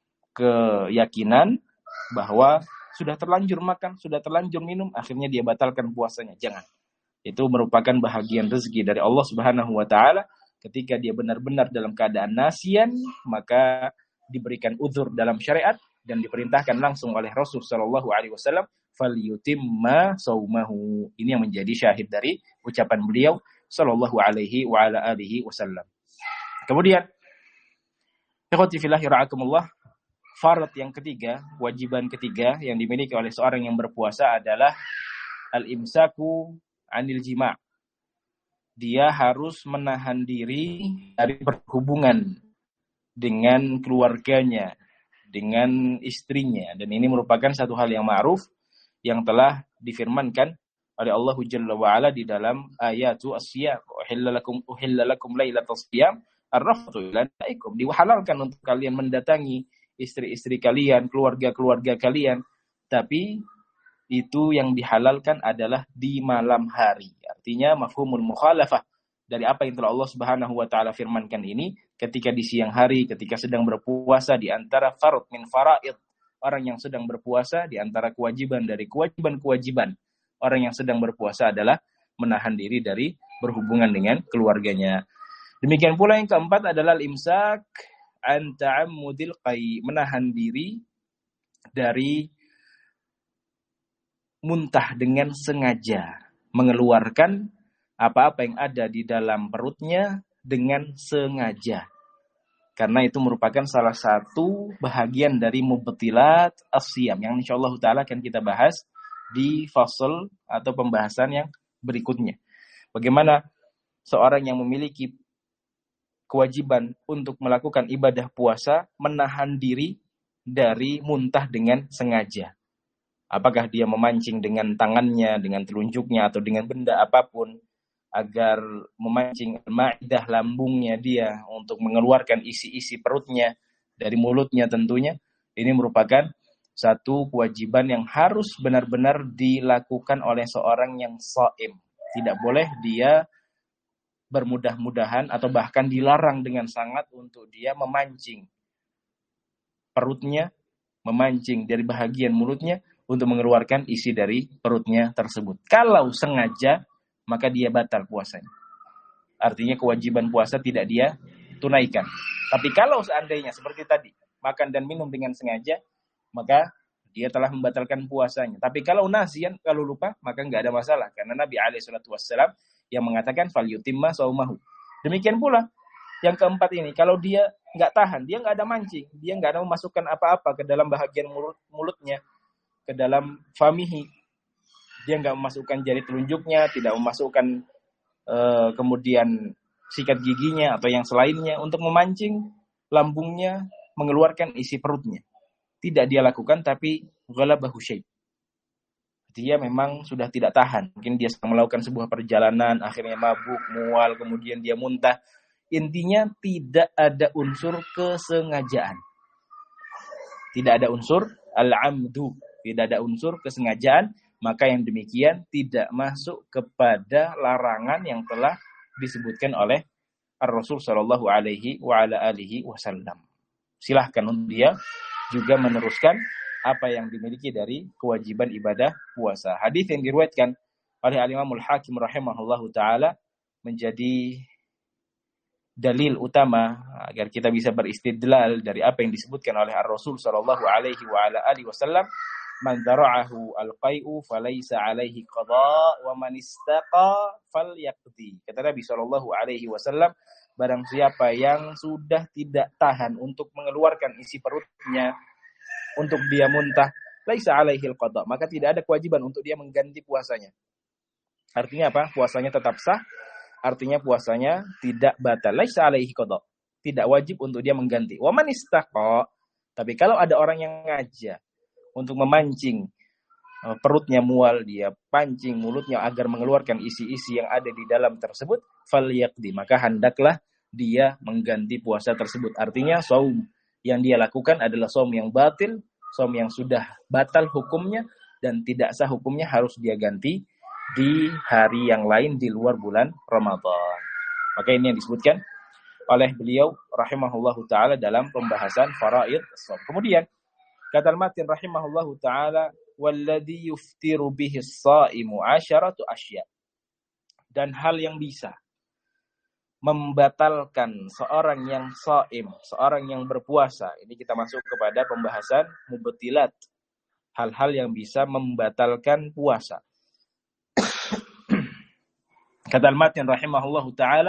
keyakinan bahwa sudah terlanjur makan, sudah terlanjur minum, akhirnya dia batalkan puasanya. Jangan. Itu merupakan bahagian rezeki dari Allah Subhanahu wa taala. Ketika dia benar-benar dalam keadaan nasian, maka diberikan uzur dalam syariat dan diperintahkan langsung oleh Rasul sallallahu alaihi wasallam, falyutimma saumahu. Ini yang menjadi syahid dari ucapan beliau sallallahu alaihi wa ala alihi wasallam. Kemudian, ikhwati fillah yara'akumullah, farad yang ketiga, wajiban ketiga yang dimiliki oleh seorang yang berpuasa adalah al-imsaku 'anil jima'. Dia harus menahan diri dari berhubungan dengan keluarganya, dengan istrinya, dan ini merupakan satu hal yang ma'ruf yang telah difirmankan oleh Allah Jalla wa Ala di dalam ayatu as-siyam, uhilla lakum uhilla lakum lailatas siyam ar-rafathu ila nisaikum. Dihalalkan untuk kalian mendatangi istri-istri kalian, keluarga-keluarga kalian, tapi itu yang dihalalkan adalah di malam hari. Artinya mafhumul mukhalafah dari apa yang telah Allah Subhanahu wa taala firmankan ini, ketika di siang hari, ketika sedang berpuasa, di antara farad min faraid, orang yang sedang berpuasa, di antara kewajiban dari kewajiban-kewajiban orang yang sedang berpuasa adalah menahan diri dari berhubungan dengan keluarganya. Demikian pula yang keempat adalah al-imsak an ta'ammudil qai, menahan diri dari muntah dengan sengaja, mengeluarkan apa-apa yang ada di dalam perutnya dengan sengaja. Karena itu merupakan salah satu bahagian dari mubtilat as-siyam yang insyaallah taala akan kita bahas di fasal atau pembahasan yang berikutnya. Bagaimana seorang yang memiliki kewajiban untuk melakukan ibadah puasa menahan diri dari muntah dengan sengaja. Apakah dia memancing dengan tangannya, dengan telunjuknya, atau dengan benda apapun agar memancing ma'idah lambungnya dia untuk mengeluarkan isi-isi perutnya dari mulutnya tentunya. Ini merupakan satu kewajiban yang harus benar-benar dilakukan oleh seorang yang shaim. Tidak boleh dia bermudah-mudahan atau bahkan dilarang dengan sangat untuk dia memancing perutnya, memancing dari bahagian mulutnya untuk mengeluarkan isi dari perutnya tersebut. Kalau sengaja, maka dia batal puasanya. Artinya kewajiban puasa tidak dia tunaikan. Tapi kalau seandainya seperti tadi, makan dan minum dengan sengaja, maka dia telah membatalkan puasanya. Tapi kalau nasian, kalau lupa, maka nggak ada masalah. Karena Nabi alaihi salatu wassalam yang mengatakan falyutimma saumahu. Demikian pula yang keempat ini, kalau dia nggak tahan, dia nggak ada mancing, dia nggak ada memasukkan apa-apa ke dalam bahagian mulut, mulutnya, ke dalam famihi, dia nggak memasukkan jari telunjuknya, tidak memasukkan uh, kemudian sikat giginya atau yang selainnya untuk memancing lambungnya, mengeluarkan isi perutnya. Tidak dia lakukan, tapi ghalabahu syai'. Dia memang sudah tidak tahan. Mungkin dia sedang melakukan sebuah perjalanan, akhirnya mabuk, mual, kemudian dia muntah. Intinya tidak ada unsur kesengajaan. Tidak ada unsur al-amdu. Tidak ada unsur kesengajaan. Maka yang demikian tidak masuk kepada larangan yang telah disebutkan oleh Ar-Rasul sallallahu alaihi wa ala alihi wasallam. Silahkan untuk dia juga meneruskan apa yang dimiliki dari kewajiban ibadah puasa. Hadis yang diriwayatkan oleh Al-Imamul Hakim rahimahullahu taala menjadi dalil utama agar kita bisa beristidlal dari apa yang disebutkan oleh Ar-Rasul sallallahu alaihi wa ala alihi wasallam, man dara'ahu al-qai'u falaysa alaihi qada wa man istaqa falyaqdi. Kata Nabi sallallahu alaihi wasallam, barang siapa yang sudah tidak tahan untuk mengeluarkan isi perutnya, untuk dia muntah, laisa alaihi al-qada, maka tidak ada kewajiban untuk dia mengganti puasanya. Artinya apa? Puasanya tetap sah. Artinya puasanya tidak batal. Laisa alaihi qada. Tidak wajib untuk dia mengganti. Wa man istaqa, tapi kalau ada orang yang ngajak untuk memancing perutnya mual, dia pancing mulutnya agar mengeluarkan isi-isi yang ada di dalam tersebut, falyaqdi, maka hendaklah dia mengganti puasa tersebut. Artinya shaum yang dia lakukan adalah shaum yang batil, shaum yang sudah batal hukumnya dan tidak sah hukumnya, harus dia ganti di hari yang lain di luar bulan Ramadan. Maka ini yang disebutkan oleh beliau rahimahullahu taala dalam pembahasan faraid shaum. Kemudian kata al-Matin rahimahullahu taala, walladhi yuftiru bihi as-shaimu asharatu asya. Dan hal yang bisa membatalkan seorang yang shaim, seorang yang berpuasa. Ini kita masuk kepada pembahasan mubtilat. Hal-hal yang bisa membatalkan puasa. Kata al-Matin rahimahullahu taala,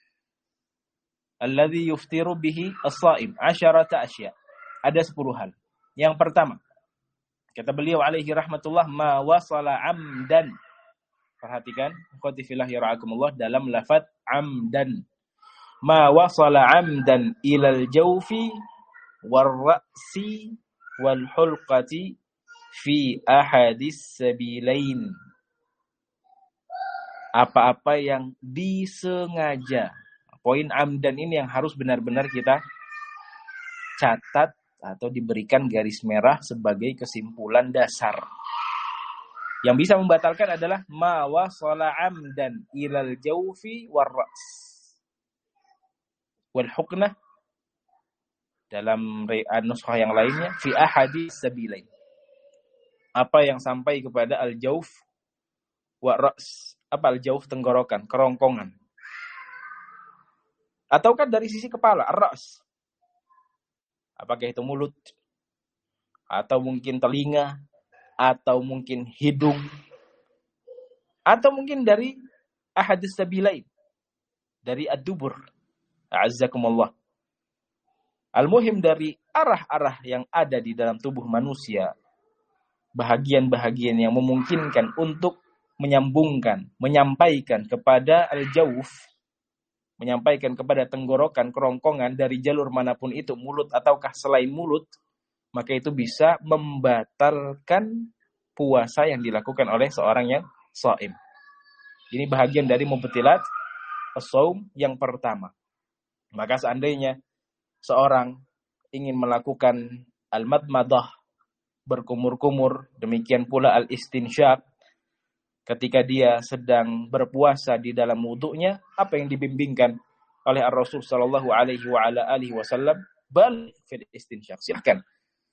alladhi yuftiru bihi as-shaim asharatu asya. Ada sepuluh hal. Yang pertama, kata beliau alaihi rahmatullah, ma wasala amdan. Perhatikan, ikhwati fillah ya ra'akumullah, dalam lafaz amdan. Ma wasala amdan ilal jawfi warra'si wal hulqati fi ahadis sabilain. Apa-apa yang disengaja. Poin amdan ini yang harus benar-benar kita catat atau diberikan garis merah sebagai kesimpulan dasar. Yang bisa membatalkan adalah ma wasala amdan ilal jawfi warra's wal huknah, dalam nuskah yang lainnya fi ahadis sabilain. Apa yang sampai kepada al-jawf warra's. Apa al-jawf? Tenggorokan, kerongkongan. Ataukah dari sisi kepala, ar-ra's. Apakah itu mulut, atau mungkin telinga, atau mungkin hidung, atau mungkin dari ahadis sabilain, dari ad-dubur. A'azzakumullah. Al-muhim dari arah-arah yang ada di dalam tubuh manusia, bahagian-bahagian yang memungkinkan untuk menyambungkan, menyampaikan kepada al-jawf, menyampaikan kepada tenggorokan, kerongkongan dari jalur manapun itu, mulut ataukah selain mulut, maka itu bisa membatalkan puasa yang dilakukan oleh seorang yang shaim. Ini bahagian dari mubtilat as-shaum yang pertama. Maka seandainya seorang ingin melakukan al-madmadah, berkumur-kumur, demikian pula al-istinsyaq, ketika dia sedang berpuasa di dalam wudunya, apa yang dibimbingkan oleh Ar-Rasul sallallahu alaihi wa ala alihi wasallam, bal fil istinsyaq. Silakan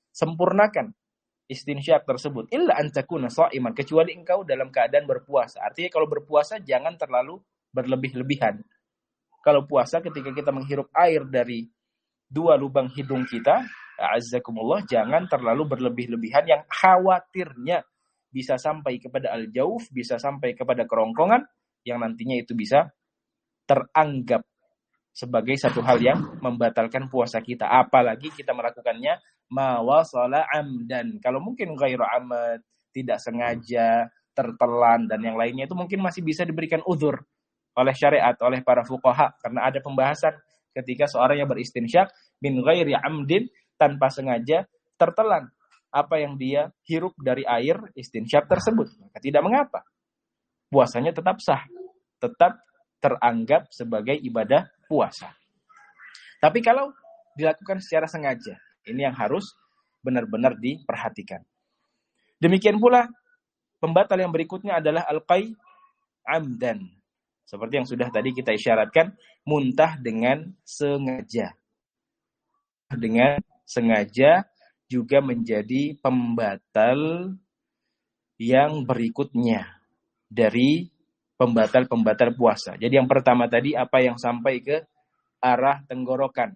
sempurnakan istinsyak tersebut. Illa an takuna sha'iman, kecuali engkau dalam keadaan berpuasa. Artinya kalau berpuasa jangan terlalu berlebih-lebihan. Kalau puasa ketika kita menghirup air dari dua lubang hidung kita, a'azzakumullah, jangan terlalu berlebih-lebihan yang khawatirnya bisa sampai kepada al-jauf, bisa sampai kepada kerongkongan, yang nantinya itu bisa teranggap sebagai satu hal yang membatalkan puasa kita. Apalagi kita melakukannya mawasala amdan. Kalau mungkin ghairu amad, tidak sengaja, tertelan, dan yang lainnya, itu mungkin masih bisa diberikan uzur oleh syariat, oleh para fuqaha. Karena ada pembahasan ketika seorang yang beristinsyak min ghairi amdin, tanpa sengaja, tertelan apa yang dia hirup dari air istinsyak tersebut. Maka tidak mengapa. Puasanya tetap sah. Tetap teranggap sebagai ibadah puasa. Tapi kalau dilakukan secara sengaja, ini yang harus benar-benar diperhatikan. Demikian pula pembatal yang berikutnya adalah al-qai amdan. Seperti yang sudah tadi kita isyaratkan, muntah dengan sengaja. Dengan sengaja juga menjadi pembatal yang berikutnya dari pembatal-pembatal puasa. Jadi yang pertama tadi apa yang sampai ke arah tenggorokan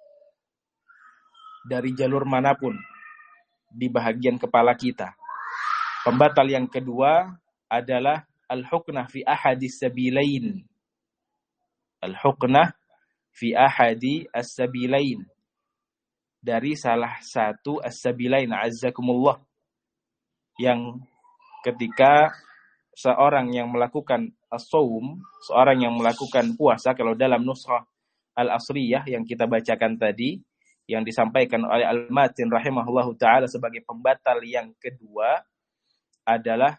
dari jalur manapun di bahagian kepala kita. Pembatal yang kedua adalah al-huknah fi ahadi sabilain. Al-huknah fi ahadi as-sabilain. Dari salah satu as-sabilain, azzakumullah, yang ketika seorang yang melakukan as-saum, seorang yang melakukan puasa, kalau dalam nusrah al-asriyah yang kita bacakan tadi, yang disampaikan oleh Al-Matin rahimahullahu ta'ala sebagai pembatal yang kedua adalah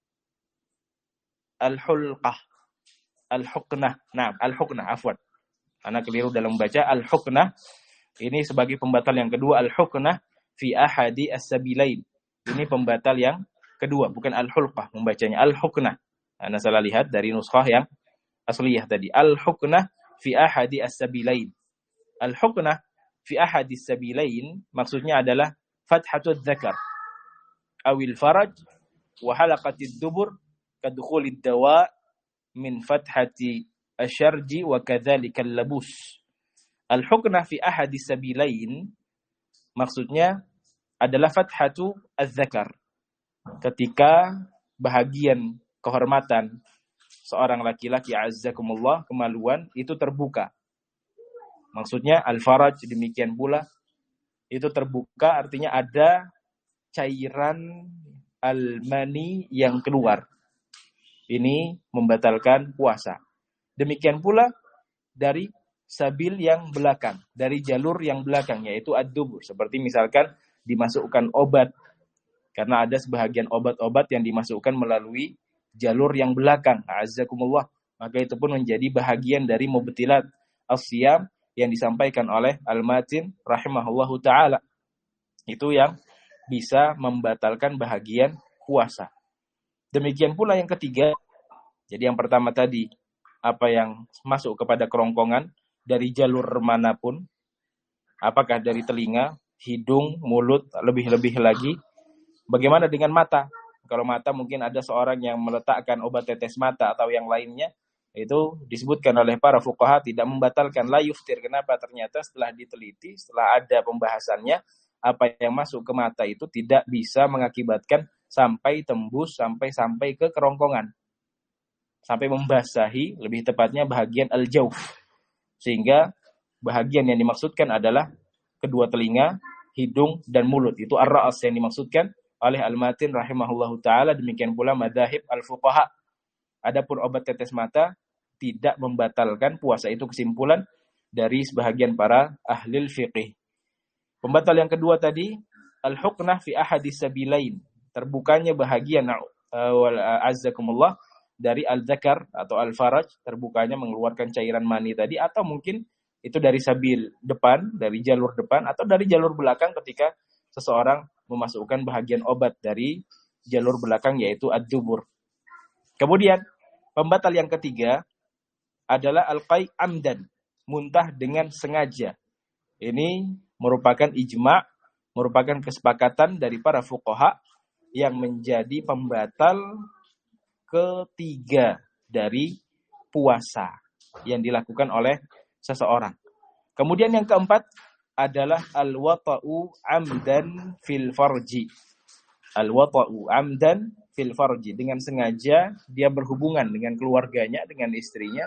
al-hulqah, al-huknah. Nah, al-huknah, afwan. Anak keliru dalam membaca al-huknah. Ini sebagai pembatal yang kedua, al-huknah fi ahadi as-sabilain. Ini pembatal yang kedua, bukan al-hulqah membacanya, al-huknah. Anda salah lihat dari nuskhah yang asliyah tadi. Al-huknah fi ahadi as-sabilain. Al-huknah fi ahadi as-sabilain maksudnya adalah fathatul dzakar awil faraj wa halaqatid dubur kadkhulid dawa min fathati asyarji wa kadzalikal labus. Al-huknah fi ahadi as-sabilain maksudnya adalah fathatu az-zakar. Ketika bahagian kehormatan seorang laki-laki, azzakumullah, kemaluan, itu terbuka. Maksudnya al-faraj, demikian pula itu terbuka, artinya ada cairan al-mani yang keluar. Ini membatalkan puasa. Demikian pula dari sabil yang belakang, dari jalur yang belakang, yaitu ad-dubur. Seperti misalkan dimasukkan obat, karena ada sebahagian obat-obat yang dimasukkan melalui jalur yang belakang. Azzakumullah. Maka itu pun menjadi bahagian dari mubtilat as-siyam yang disampaikan oleh Al-Matin rahimahullahu ta'ala. Itu yang bisa membatalkan bahagian puasa. Demikian pula yang ketiga. Jadi yang pertama tadi, apa yang masuk kepada kerongkongan dari jalur manapun. Apakah dari telinga, hidung, mulut, lebih-lebih lagi. Bagaimana dengan mata? Kalau mata mungkin ada seorang yang meletakkan obat tetes mata atau yang lainnya, itu disebutkan oleh para fuqaha tidak membatalkan, la yuftir. Kenapa? Ternyata setelah diteliti, setelah ada pembahasannya, apa yang masuk ke mata itu tidak bisa mengakibatkan sampai tembus, sampai-sampai ke kerongkongan. Sampai membasahi, lebih tepatnya bahagian al-jauf. Sehingga bahagian yang dimaksudkan adalah kedua telinga, hidung, dan mulut. Itu ar-ra'as yang dimaksudkan oleh Al-Matin rahimahullahu ta'ala. Demikian pula madhahib al-fuqaha. Adapun obat tetes mata tidak membatalkan puasa. Itu kesimpulan dari sebahagian para ahlil fiqih. Pembatal yang kedua tadi, al-huknah fi ahadis sabilain. Terbukanya bahagian uh, azzakumullah dari al-zakar atau al-faraj, terbukanya mengeluarkan cairan mani tadi, atau mungkin itu dari sabil depan, dari jalur depan, atau dari jalur belakang ketika seseorang memasukkan bahagian obat dari jalur belakang, yaitu ad-dubur. Kemudian pembatal yang ketiga adalah al-qai amdan, muntah dengan sengaja. Ini merupakan ijma' merupakan kesepakatan dari para fuqaha yang menjadi pembatal ketiga dari puasa yang dilakukan oleh seseorang. Kemudian yang keempat adalah al-wata'u amdan fil farji. Al-wata'u amdan fil farji, dengan sengaja dia berhubungan dengan keluarganya, dengan istrinya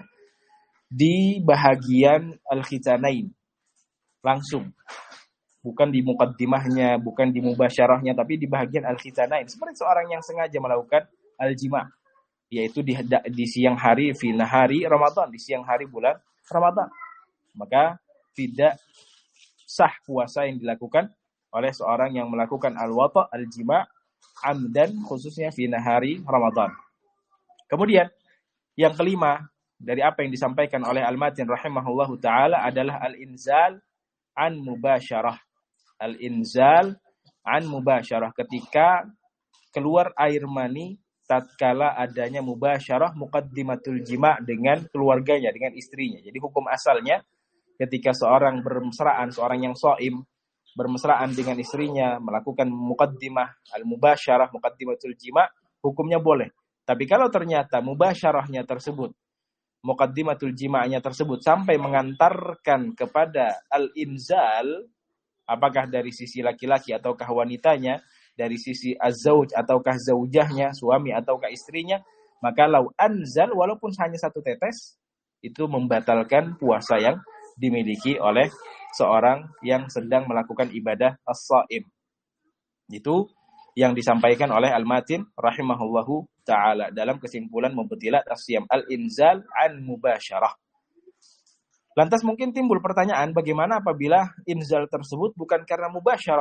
di bahagian al-khitanain, langsung. Bukan di muqaddimahnya, bukan di mubasyarahnya, tapi di bahagian al-khitanain. Seperti seorang yang sengaja melakukan al-jima', yaitu di, di siang hari, fi nahari Ramadan, di siang hari bulan Ramadan. Maka tidak sah puasa yang dilakukan oleh seorang yang melakukan al-wata', al-jima' amdan, khususnya fi nahari Ramadan. Kemudian yang kelima dari apa yang disampaikan oleh Al-Matin rahimahullahu taala adalah al-inzal an mubasyarah. Al-inzal an mubasyarah, ketika keluar air mani tatkala adanya mubasyarah muqaddimatul jima' dengan keluarganya, dengan istrinya. Jadi hukum asalnya ketika seorang bermesraan, seorang yang shaim bermesraan dengan istrinya, melakukan muqaddimah al-mubasyarah, muqaddimatul jima', hukumnya boleh. Tapi kalau ternyata mubasyarahnya tersebut, muqaddimatul jima'nya tersebut sampai mengantarkan kepada al-inzal, apakah dari sisi laki-laki ataukah wanitanya, dari sisi az-zauj ataukah zaujahnya, suami ataukah istrinya, maka lau anzal, walaupun hanya satu tetes, itu membatalkan puasa yang dimiliki oleh seorang yang sedang melakukan ibadah as-shaim. Itu yang disampaikan oleh Al-Matin rahimahullahu ta'ala dalam kesimpulan mubtilat as-siyam, al-inzal an mubasyarah. Lantas mungkin timbul pertanyaan, bagaimana apabila inzal tersebut bukan karena mubasyarah?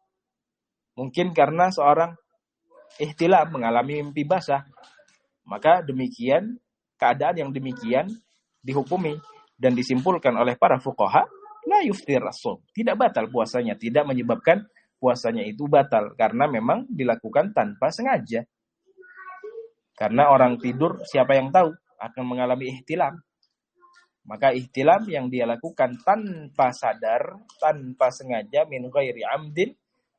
Mungkin karena seorang ihtilam, mengalami mimpi basah. Maka demikian, keadaan yang demikian dihukumi dan disimpulkan oleh para fuqaha, la yuftir as-shaum, tidak batal puasanya, tidak menyebabkan puasanya itu batal, karena memang dilakukan tanpa sengaja. Karena orang tidur, siapa yang tahu akan mengalami ihtilam. Maka ihtilam yang dia lakukan tanpa sadar, tanpa sengaja, min ghairi amdin,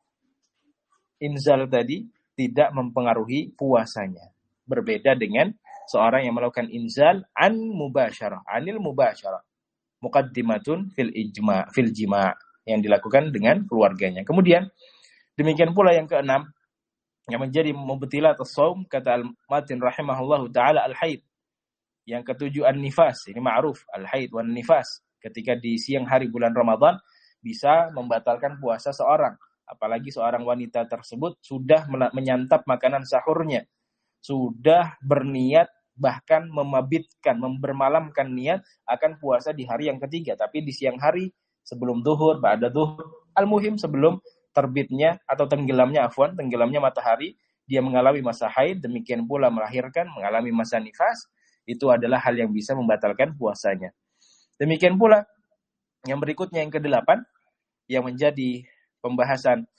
inzal tadi tidak mempengaruhi puasanya. Berbeda dengan seorang yang melakukan inzal an mubasyarah, anil mubasyarah, muqaddimatun fil ijma, fil jima', yang dilakukan dengan keluarganya. Kemudian demikian pula yang keenam yang menjadi mubtilat as-shaum, kata Al-Matin rahimahullahu taala, al-haid. Yang ketujuh an-nifas, ini ma'ruf, al-haid wan nifas, ketika di siang hari bulan Ramadan bisa membatalkan puasa seorang, apalagi seorang wanita tersebut sudah menyantap makanan sahurnya, sudah berniat, bahkan memabitkan, membermalamkan niat akan puasa di hari yang ketiga, tapi di siang hari sebelum zuhur, ba'da zuhur, al-muhim sebelum terbitnya atau tenggelamnya afwan, tenggelamnya matahari, dia mengalami masa haid, demikian pula melahirkan, mengalami masa nifas, itu adalah hal yang bisa membatalkan puasanya. Demikian pula yang berikutnya, yang kedelapan, yang menjadi pembahasan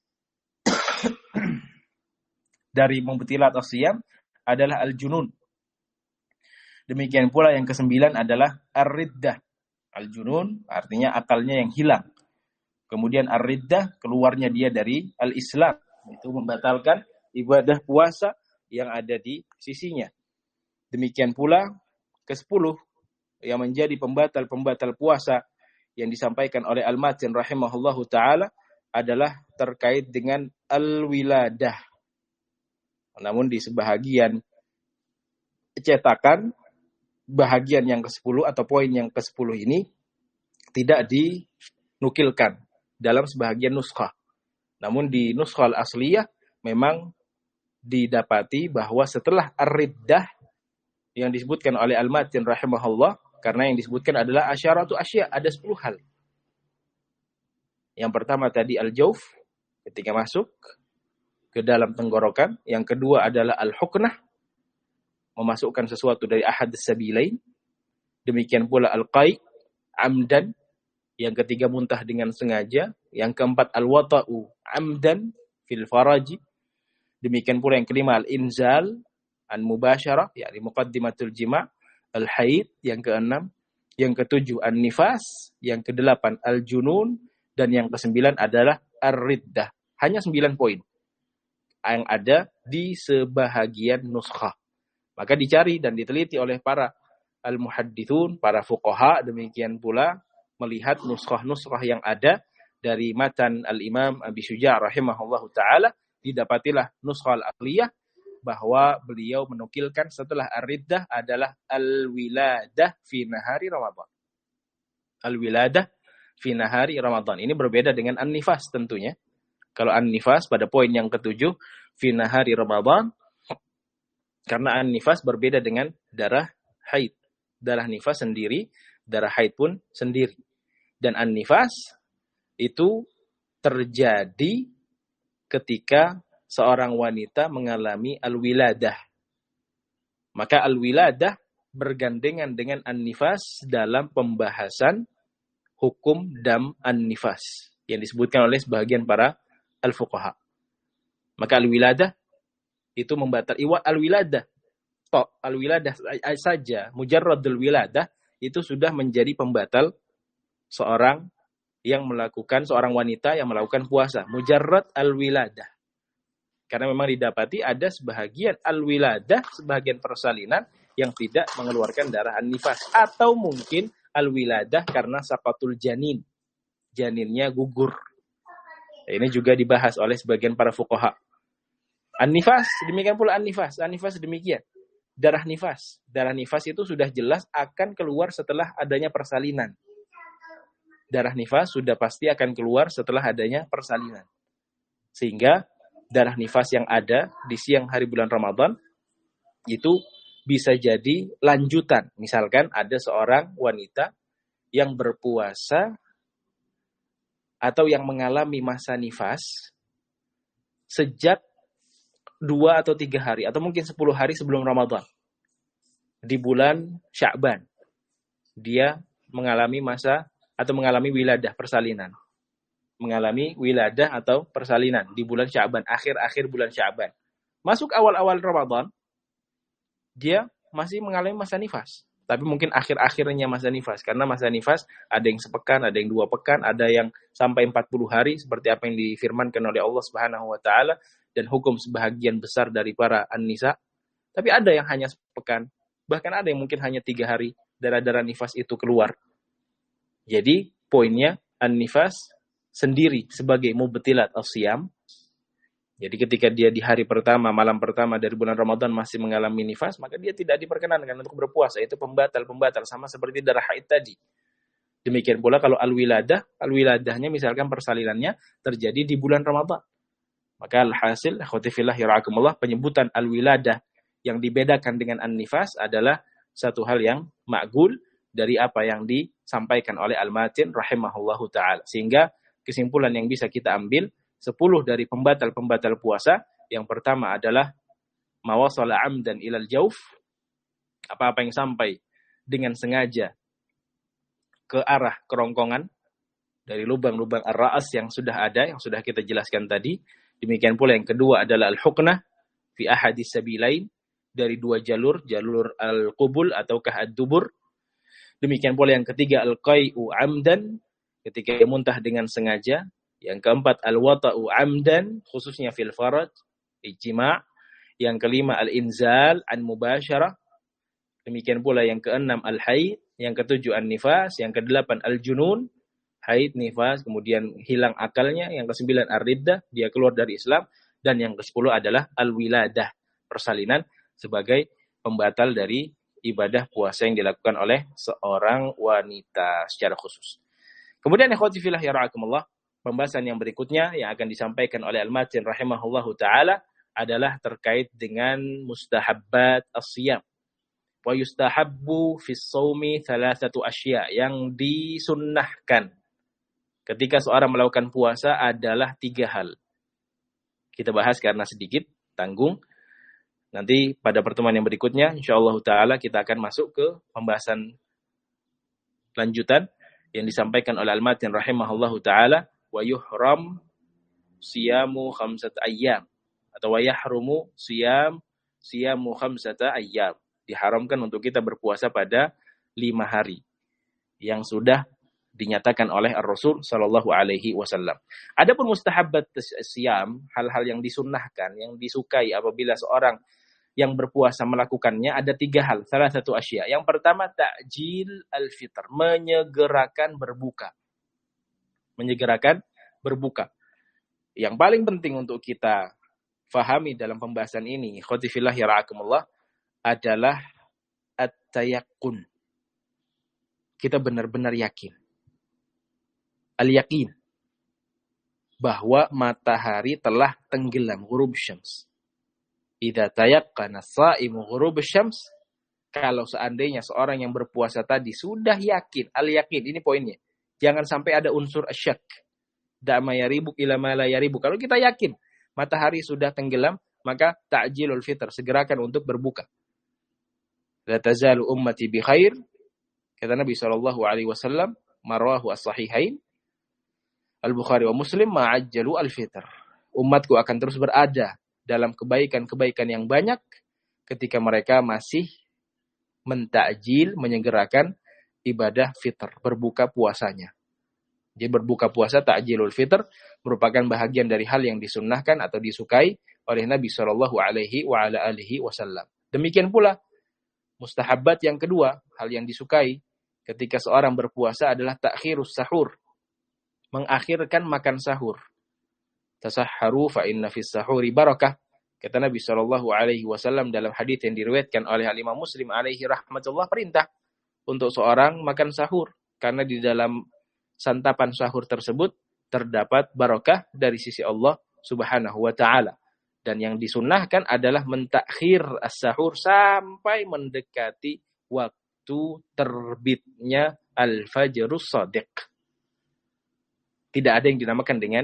dari mubtilat as-siyam adalah al-junun. Demikian pula yang kesembilan adalah ar-riddah. Al-junun artinya akalnya yang hilang. Kemudian ar-riddah, keluarnya dia dari al-Islam. Itu membatalkan ibadah puasa yang ada di sisinya. Demikian pula kesepuluh yang menjadi pembatal-pembatal puasa yang disampaikan oleh Al-Matin rahimahullahu ta'ala adalah terkait dengan al-wiladah. Namun di sebahagian cetakan, bahagian yang kesepuluh atau poin yang kesepuluh ini tidak dinukilkan dalam sebahagian nuskhah. Namun di nuskhah al-asliyah memang didapati bahwa setelah ar-riddah yang disebutkan oleh Al-Matin rahimahullah, karena yang disebutkan adalah asyaratu asya, ada sepuluh hal. Yang pertama tadi al-jauf, ketika masuk ke dalam tenggorokan. Yang kedua adalah al-huknah, memasukkan sesuatu dari ahad as-sabilain. Demikian pula al-qai, amdan. Yang ketiga muntah dengan sengaja. Yang keempat al-wata'u amdan fil faraji. Demikian pula yang kelima al-inzal an mubasyarah, yakni muqaddimatul jima', al-haid yang keenam, yang ketujuh an-nifas, yang kedelapan al-junun, Dan yang kesembilan adalah ar-riddah. Hanya sembilan poin yang ada di sebahagian nuskhah. Maka dicari dan diteliti oleh para al-muhaddithun, para fuqaha, demikian pula melihat nuskhah-nuskhah yang ada dari matan al-Imam Abi Syuja' rahimahullahu ta'ala, didapatilah nuskhah al-aqliyah bahwa beliau menukilkan setelah ar-riddah adalah al-wiladah fi nahari Ramadan. Al-wiladah fi nahari Ramadan. Ini berbeda dengan an-nifas tentunya. Kalau an-nifas pada poin yang ketujuh fi nahari Ramadan, karena an-nifas berbeda dengan darah haid. Darah nifas sendiri, darah haid pun sendiri. Dan an-nifas itu terjadi ketika seorang wanita mengalami al-wiladah. Maka al-wiladah bergandengan dengan an-nifas dalam pembahasan hukum dam an-nifas yang disebutkan oleh sebagian para al-fuqaha. Maka al-wiladah itu membatal iwa al-wiladah. Tok al-wiladah saja, mujarradul wiladah itu sudah menjadi pembatal seorang yang melakukan, seorang wanita yang melakukan puasa. Mujarrad al-wiladah. Karena memang didapati ada sebahagian al-wiladah, sebahagian persalinan yang tidak mengeluarkan darah an-nifas. Atau mungkin al-wiladah karena saqatul janin. Janinnya gugur. Ini juga dibahas oleh sebagian para fuqaha. An-nifas, demikian pula an-nifas. An-nifas demikian. Darah nifas. Darah nifas itu sudah jelas akan keluar setelah adanya persalinan. Darah nifas sudah pasti akan keluar setelah adanya persalinan. Sehingga darah nifas yang ada di siang hari bulan Ramadan itu bisa jadi lanjutan. Misalkan ada seorang wanita yang berpuasa atau yang mengalami masa nifas sejak dua atau tiga hari, atau mungkin sepuluh hari sebelum Ramadan. Di bulan Sya'ban, dia mengalami masa atau mengalami wiladah persalinan. Mengalami wiladah atau persalinan di bulan Sya'ban, akhir-akhir bulan Sya'ban. Masuk awal-awal Ramadan, dia masih mengalami masa nifas. Tapi mungkin akhir-akhirnya masa nifas. Karena masa nifas ada yang sepekan, ada yang dua pekan, ada yang sampai empat puluh hari, seperti apa yang difirmankan oleh Allah Subhanahu wa Ta'ala, dan hukum sebahagian besar dari para an-nisa. Tapi ada yang hanya sepekan. Bahkan ada yang mungkin hanya tiga hari darah-darah nifas itu keluar. Jadi poinnya an-nifas sendiri sebagai mubtilat as-siyam. Jadi ketika dia di hari pertama, malam pertama dari bulan Ramadan masih mengalami nifas, maka dia tidak diperkenankan untuk berpuasa. Itu pembatal-pembatal, sama seperti darah haid tadi. Demikian pula kalau al-wiladah, al-wiladahnya misalkan persalinannya terjadi di bulan Ramadan. Maka alhasil, akhwati fillah yara'akumullah, penyebutan al-wiladah yang dibedakan dengan an-nifas adalah satu hal yang ma'gul dari apa yang disampaikan oleh al-matin rahimahullahu ta'ala. Sehingga kesimpulan yang bisa kita ambil, sepuluh dari pembatal-pembatal puasa, yang pertama adalah mawasala amdan ilal jauf, apa-apa yang sampai dengan sengaja ke arah kerongkongan, dari lubang-lubang ar-ra'as yang sudah ada, yang sudah kita jelaskan tadi. Demikian pula yang kedua adalah al-huknah fi ahadis sabilain, dari dua jalur, jalur al-qubul ataukah ad-dubur. Demikian pula yang ketiga al-qai'u amdan, ketika muntah dengan sengaja. Yang keempat al-wata'u amdan, khususnya fil faraj, ijma'. Yang kelima al-inzal an mubasyarah. Demikian pula yang keenam al-haid, yang ketujuh an-nifas, yang kedelapan al-junun, haid, nifas, kemudian hilang akalnya. Yang kesembilan ar-riddah, dia keluar dari Islam. Dan yang kesepuluh adalah al-wiladah, persalinan, sebagai pembatal dari ibadah puasa yang dilakukan oleh seorang wanita secara khusus. Kemudian ikhwati fillah yara'akumullah, pembahasan yang berikutnya yang akan disampaikan oleh al-matin rahimahullahu ta'ala adalah terkait dengan mustahabbat as-siyam. Wa yustahabbu fis shaumi thalathatu asya, yang disunnahkan ketika seorang melakukan puasa adalah tiga hal. Kita bahas karena sedikit tanggung. Nanti pada pertemuan yang berikutnya insyaallah taala kita akan masuk ke pembahasan lanjutan yang disampaikan oleh al-matin rahimahullahu taala, wa yuhram siyamu khamsat ayyam, atau wa yahrumu siyam siyamu khamsata ayyam. Diharamkan untuk kita berpuasa pada lima hari. Yang sudah dinyatakan oleh Ar-Rasul sallallahu alaihi wasallam. Adapun mustahabbat siyam, hal-hal yang disunnahkan, yang disukai apabila seorang yang berpuasa melakukannya, ada tiga hal. Salah satu asya. Yang pertama, ta'jil al-fitr, menyegerakan berbuka. Menyegerakan berbuka. Yang paling penting untuk kita fahami dalam pembahasan ini, ikhwati fillah ya ra'akumullah, adalah at-tayaqqun. Kita benar-benar yakin. Al-yakin. Bahwa matahari telah tenggelam, ghurub syams. Idza tayaqqana as-sha'imu ghurub syams, kalau seandainya seorang yang berpuasa tadi sudah yakin, al-yakin, ini poinnya. Jangan sampai ada unsur asyak. Da'ma yaribuk ila ma la yaribuk. Kalau kita yakin matahari sudah tenggelam, maka ta'jilul fitr, segerakan untuk berbuka. La tazalu ummati bi khair, kata Nabi sallallahu alaihi wasallam, marwahu as-sahihain, Al-Bukhari wa Muslim, ma'ajjalu al-fitr. Umatku akan terus berada dalam kebaikan-kebaikan yang banyak ketika mereka masih mentakjil, menyegerakan ibadah fitr, berbuka puasanya. Jadi berbuka puasa, ta'jilul fitr, merupakan bahagian dari hal yang disunnahkan atau disukai oleh Nabi sallallahu alaihi wa ala alihi wasallam. Demikian pula mustahabbat yang kedua, hal yang disukai ketika seorang berpuasa adalah ta'khirus sahur, mengakhirkan makan sahur. Tasahharu fa inna fis sahuri barakah. Kata Nabi sallallahu alaihi wasallam dalam hadis yang diriwayatkan oleh Imam Muslim alaihi rahmatullah, perintah untuk seorang makan sahur karena di dalam santapan sahur tersebut terdapat barakah dari sisi Allah Subhanahu wa taala. Dan yang disunnahkan adalah mentakhir as-sahur sampai mendekati waktu terbitnya al-fajrus shadiq. Tidak ada yang dinamakan dengan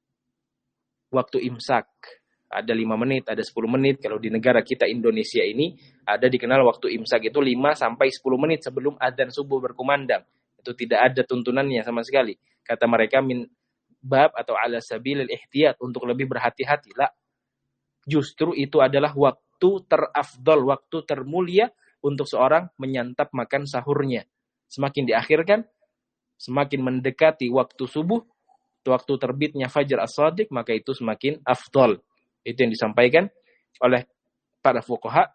waktu imsak. Ada lima menit, ada sepuluh menit. Kalau di negara kita Indonesia ini, ada dikenal waktu imsak itu lima sampai sepuluh menit sebelum adzan subuh berkumandang. Itu tidak ada tuntunannya sama sekali. Kata mereka, min bab atau ala sabilil ihtiyat, untuk lebih berhati-hati. Lah, justru itu adalah waktu terafdol, waktu termulia untuk seorang menyantap makan sahurnya. Semakin diakhirkan, semakin mendekati waktu subuh, waktu terbitnya fajar as-shadiq, maka itu semakin afdal. Itu yang disampaikan oleh para fuqaha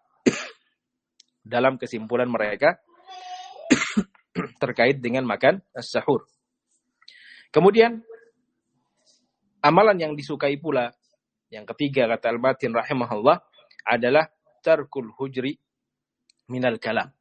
dalam kesimpulan mereka terkait dengan makan as-sahur. Kemudian amalan yang disukai pula, yang ketiga kata Al-Matin rahimahullah, adalah tarkul hujri minal kalam.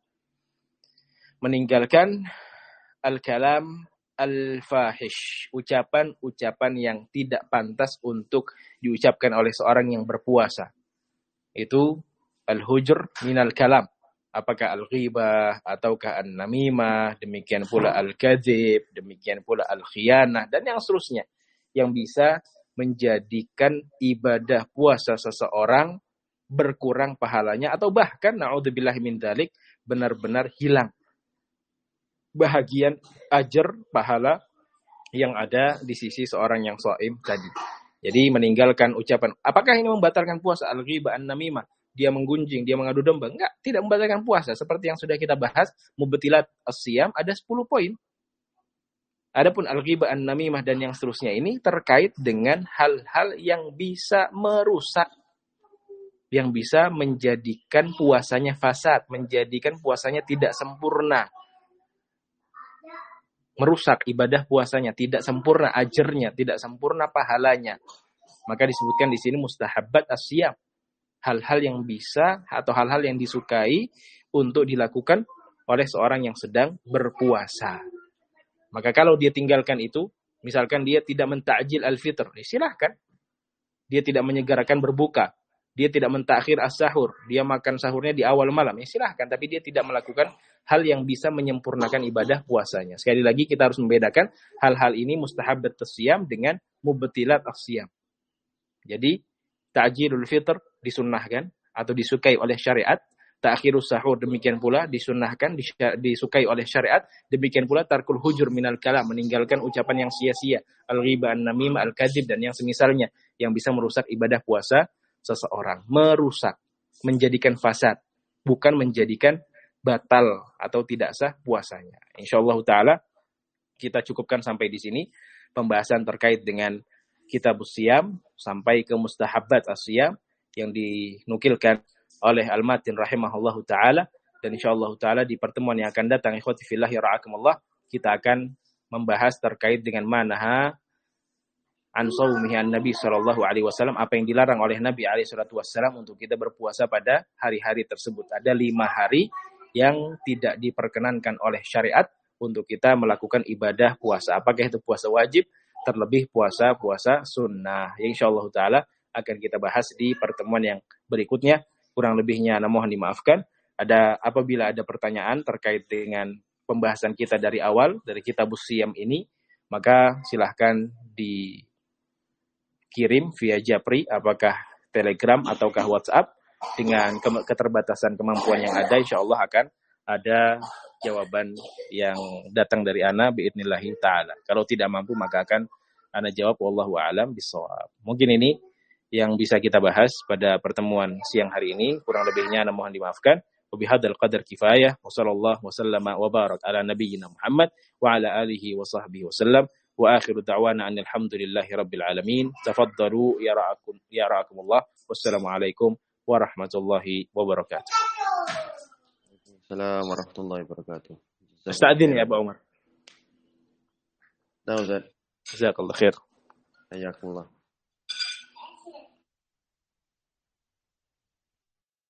Meninggalkan al-kalam al-fahish, ucapan-ucapan yang tidak pantas untuk diucapkan oleh seorang yang berpuasa. Itu al-hujr minal kalam. Apakah al-ghibah, ataukah an-namimah, demikian pula al-kadzib, demikian pula al-khiyanah, dan yang seterusnya. Yang bisa menjadikan ibadah puasa seseorang berkurang pahalanya, atau bahkan, na'udzubillahi min dzalik, benar-benar hilang bahagian ajar pahala yang ada di sisi seorang yang shaim tadi. Jadi meninggalkan ucapan, apakah ini membatalkan puasa? Al-ghibah, an-namimah, dia menggunjing, dia mengadu domba? Enggak, tidak membatalkan puasa. Seperti yang sudah kita bahas, mubtilat as-siyam ada sepuluh poin. Adapun al-ghibah, an-namimah dan yang seterusnya ini terkait dengan hal-hal yang bisa merusak, yang bisa menjadikan puasanya fasad, menjadikan puasanya tidak sempurna, merusak ibadah puasanya, tidak sempurna ajarnya, tidak sempurna pahalanya. Maka disebutkan di sini mustahabbat as-siyam, hal-hal yang bisa atau hal-hal yang disukai untuk dilakukan oleh seorang yang sedang berpuasa. Maka kalau dia tinggalkan itu, misalkan dia tidak mentakjil al-fitr, silahkan. Dia tidak menyegerakan berbuka, dia tidak mentakhir as-sahur, dia makan sahurnya di awal malam, ya silahkan. Tapi dia tidak melakukan hal yang bisa menyempurnakan ibadah puasanya. Sekali lagi kita harus membedakan hal-hal ini mustahabbat as-siyam dengan mubtilat as-siyam. Jadi ta'jilul fitr disunnahkan atau disukai oleh syariat, ta'khirus sahur demikian pula disunnahkan, disukai oleh syariat, demikian pula tarkul hujur minal kalam, meninggalkan ucapan yang sia-sia, al-ghibah, an-namimah, al-kadzib dan yang semisalnya yang bisa merusak ibadah puasa seseorang. Merusak, menjadikan fasad, bukan menjadikan batal atau tidak sah puasanya. Insyaallah taala kita cukupkan sampai di sini pembahasan terkait dengan Kitabus Shiyam sampai ke Mustahabbat As-Shiyam yang dinukilkan oleh Al-Matin rahimahullahu taala, dan insyaallah taala di pertemuan yang akan datang ikhwati fillah yara'akumullah kita akan membahas terkait dengan manha an shaumihi an-nabi sallallahu alaihi wasallam, apa yang dilarang oleh Nabi alaihi salatu wasallam untuk kita berpuasa pada hari-hari tersebut. Ada lima hari yang tidak diperkenankan oleh syariat untuk kita melakukan ibadah puasa. Apakah itu puasa wajib, terlebih puasa-puasa sunnah. Yang insyaallah taala akan kita bahas di pertemuan yang berikutnya. Kurang lebihnya mohon dimaafkan. Ada apabila ada pertanyaan terkait dengan pembahasan kita dari awal dari Kitabus Shiyam ini, maka silahkan dikirim via Japri, apakah Telegram ataukah WhatsApp. Dengan ke- keterbatasan kemampuan yang ada, insyaallah akan ada jawaban yang datang dari ana biidnillahi ta'ala. Kalau tidak mampu maka akan ana jawab wallahu a'lam bishawab. Mungkin ini yang bisa kita bahas pada pertemuan siang hari ini. Kurang lebihnya ana mohon dimaafkan. Wabihadzal qadar kifayah wa sallallahu wasallama wa barak ala nabiyyina Muhammad wa ala alihi wa sahbihi wasallam. Wa akhiru da'wana anil hamdulillahi rabbil alamin. Tafaddalu ya ra'akum ya ra'akumullah. Wassalamualaikum warahmatullahi wabarakatuh. Assalamualaikum warahmatullahi wabarakatuh. Astadzin ya Pak Umar. Nah, Ustaz. Jazakallah khair. Hayakumullah.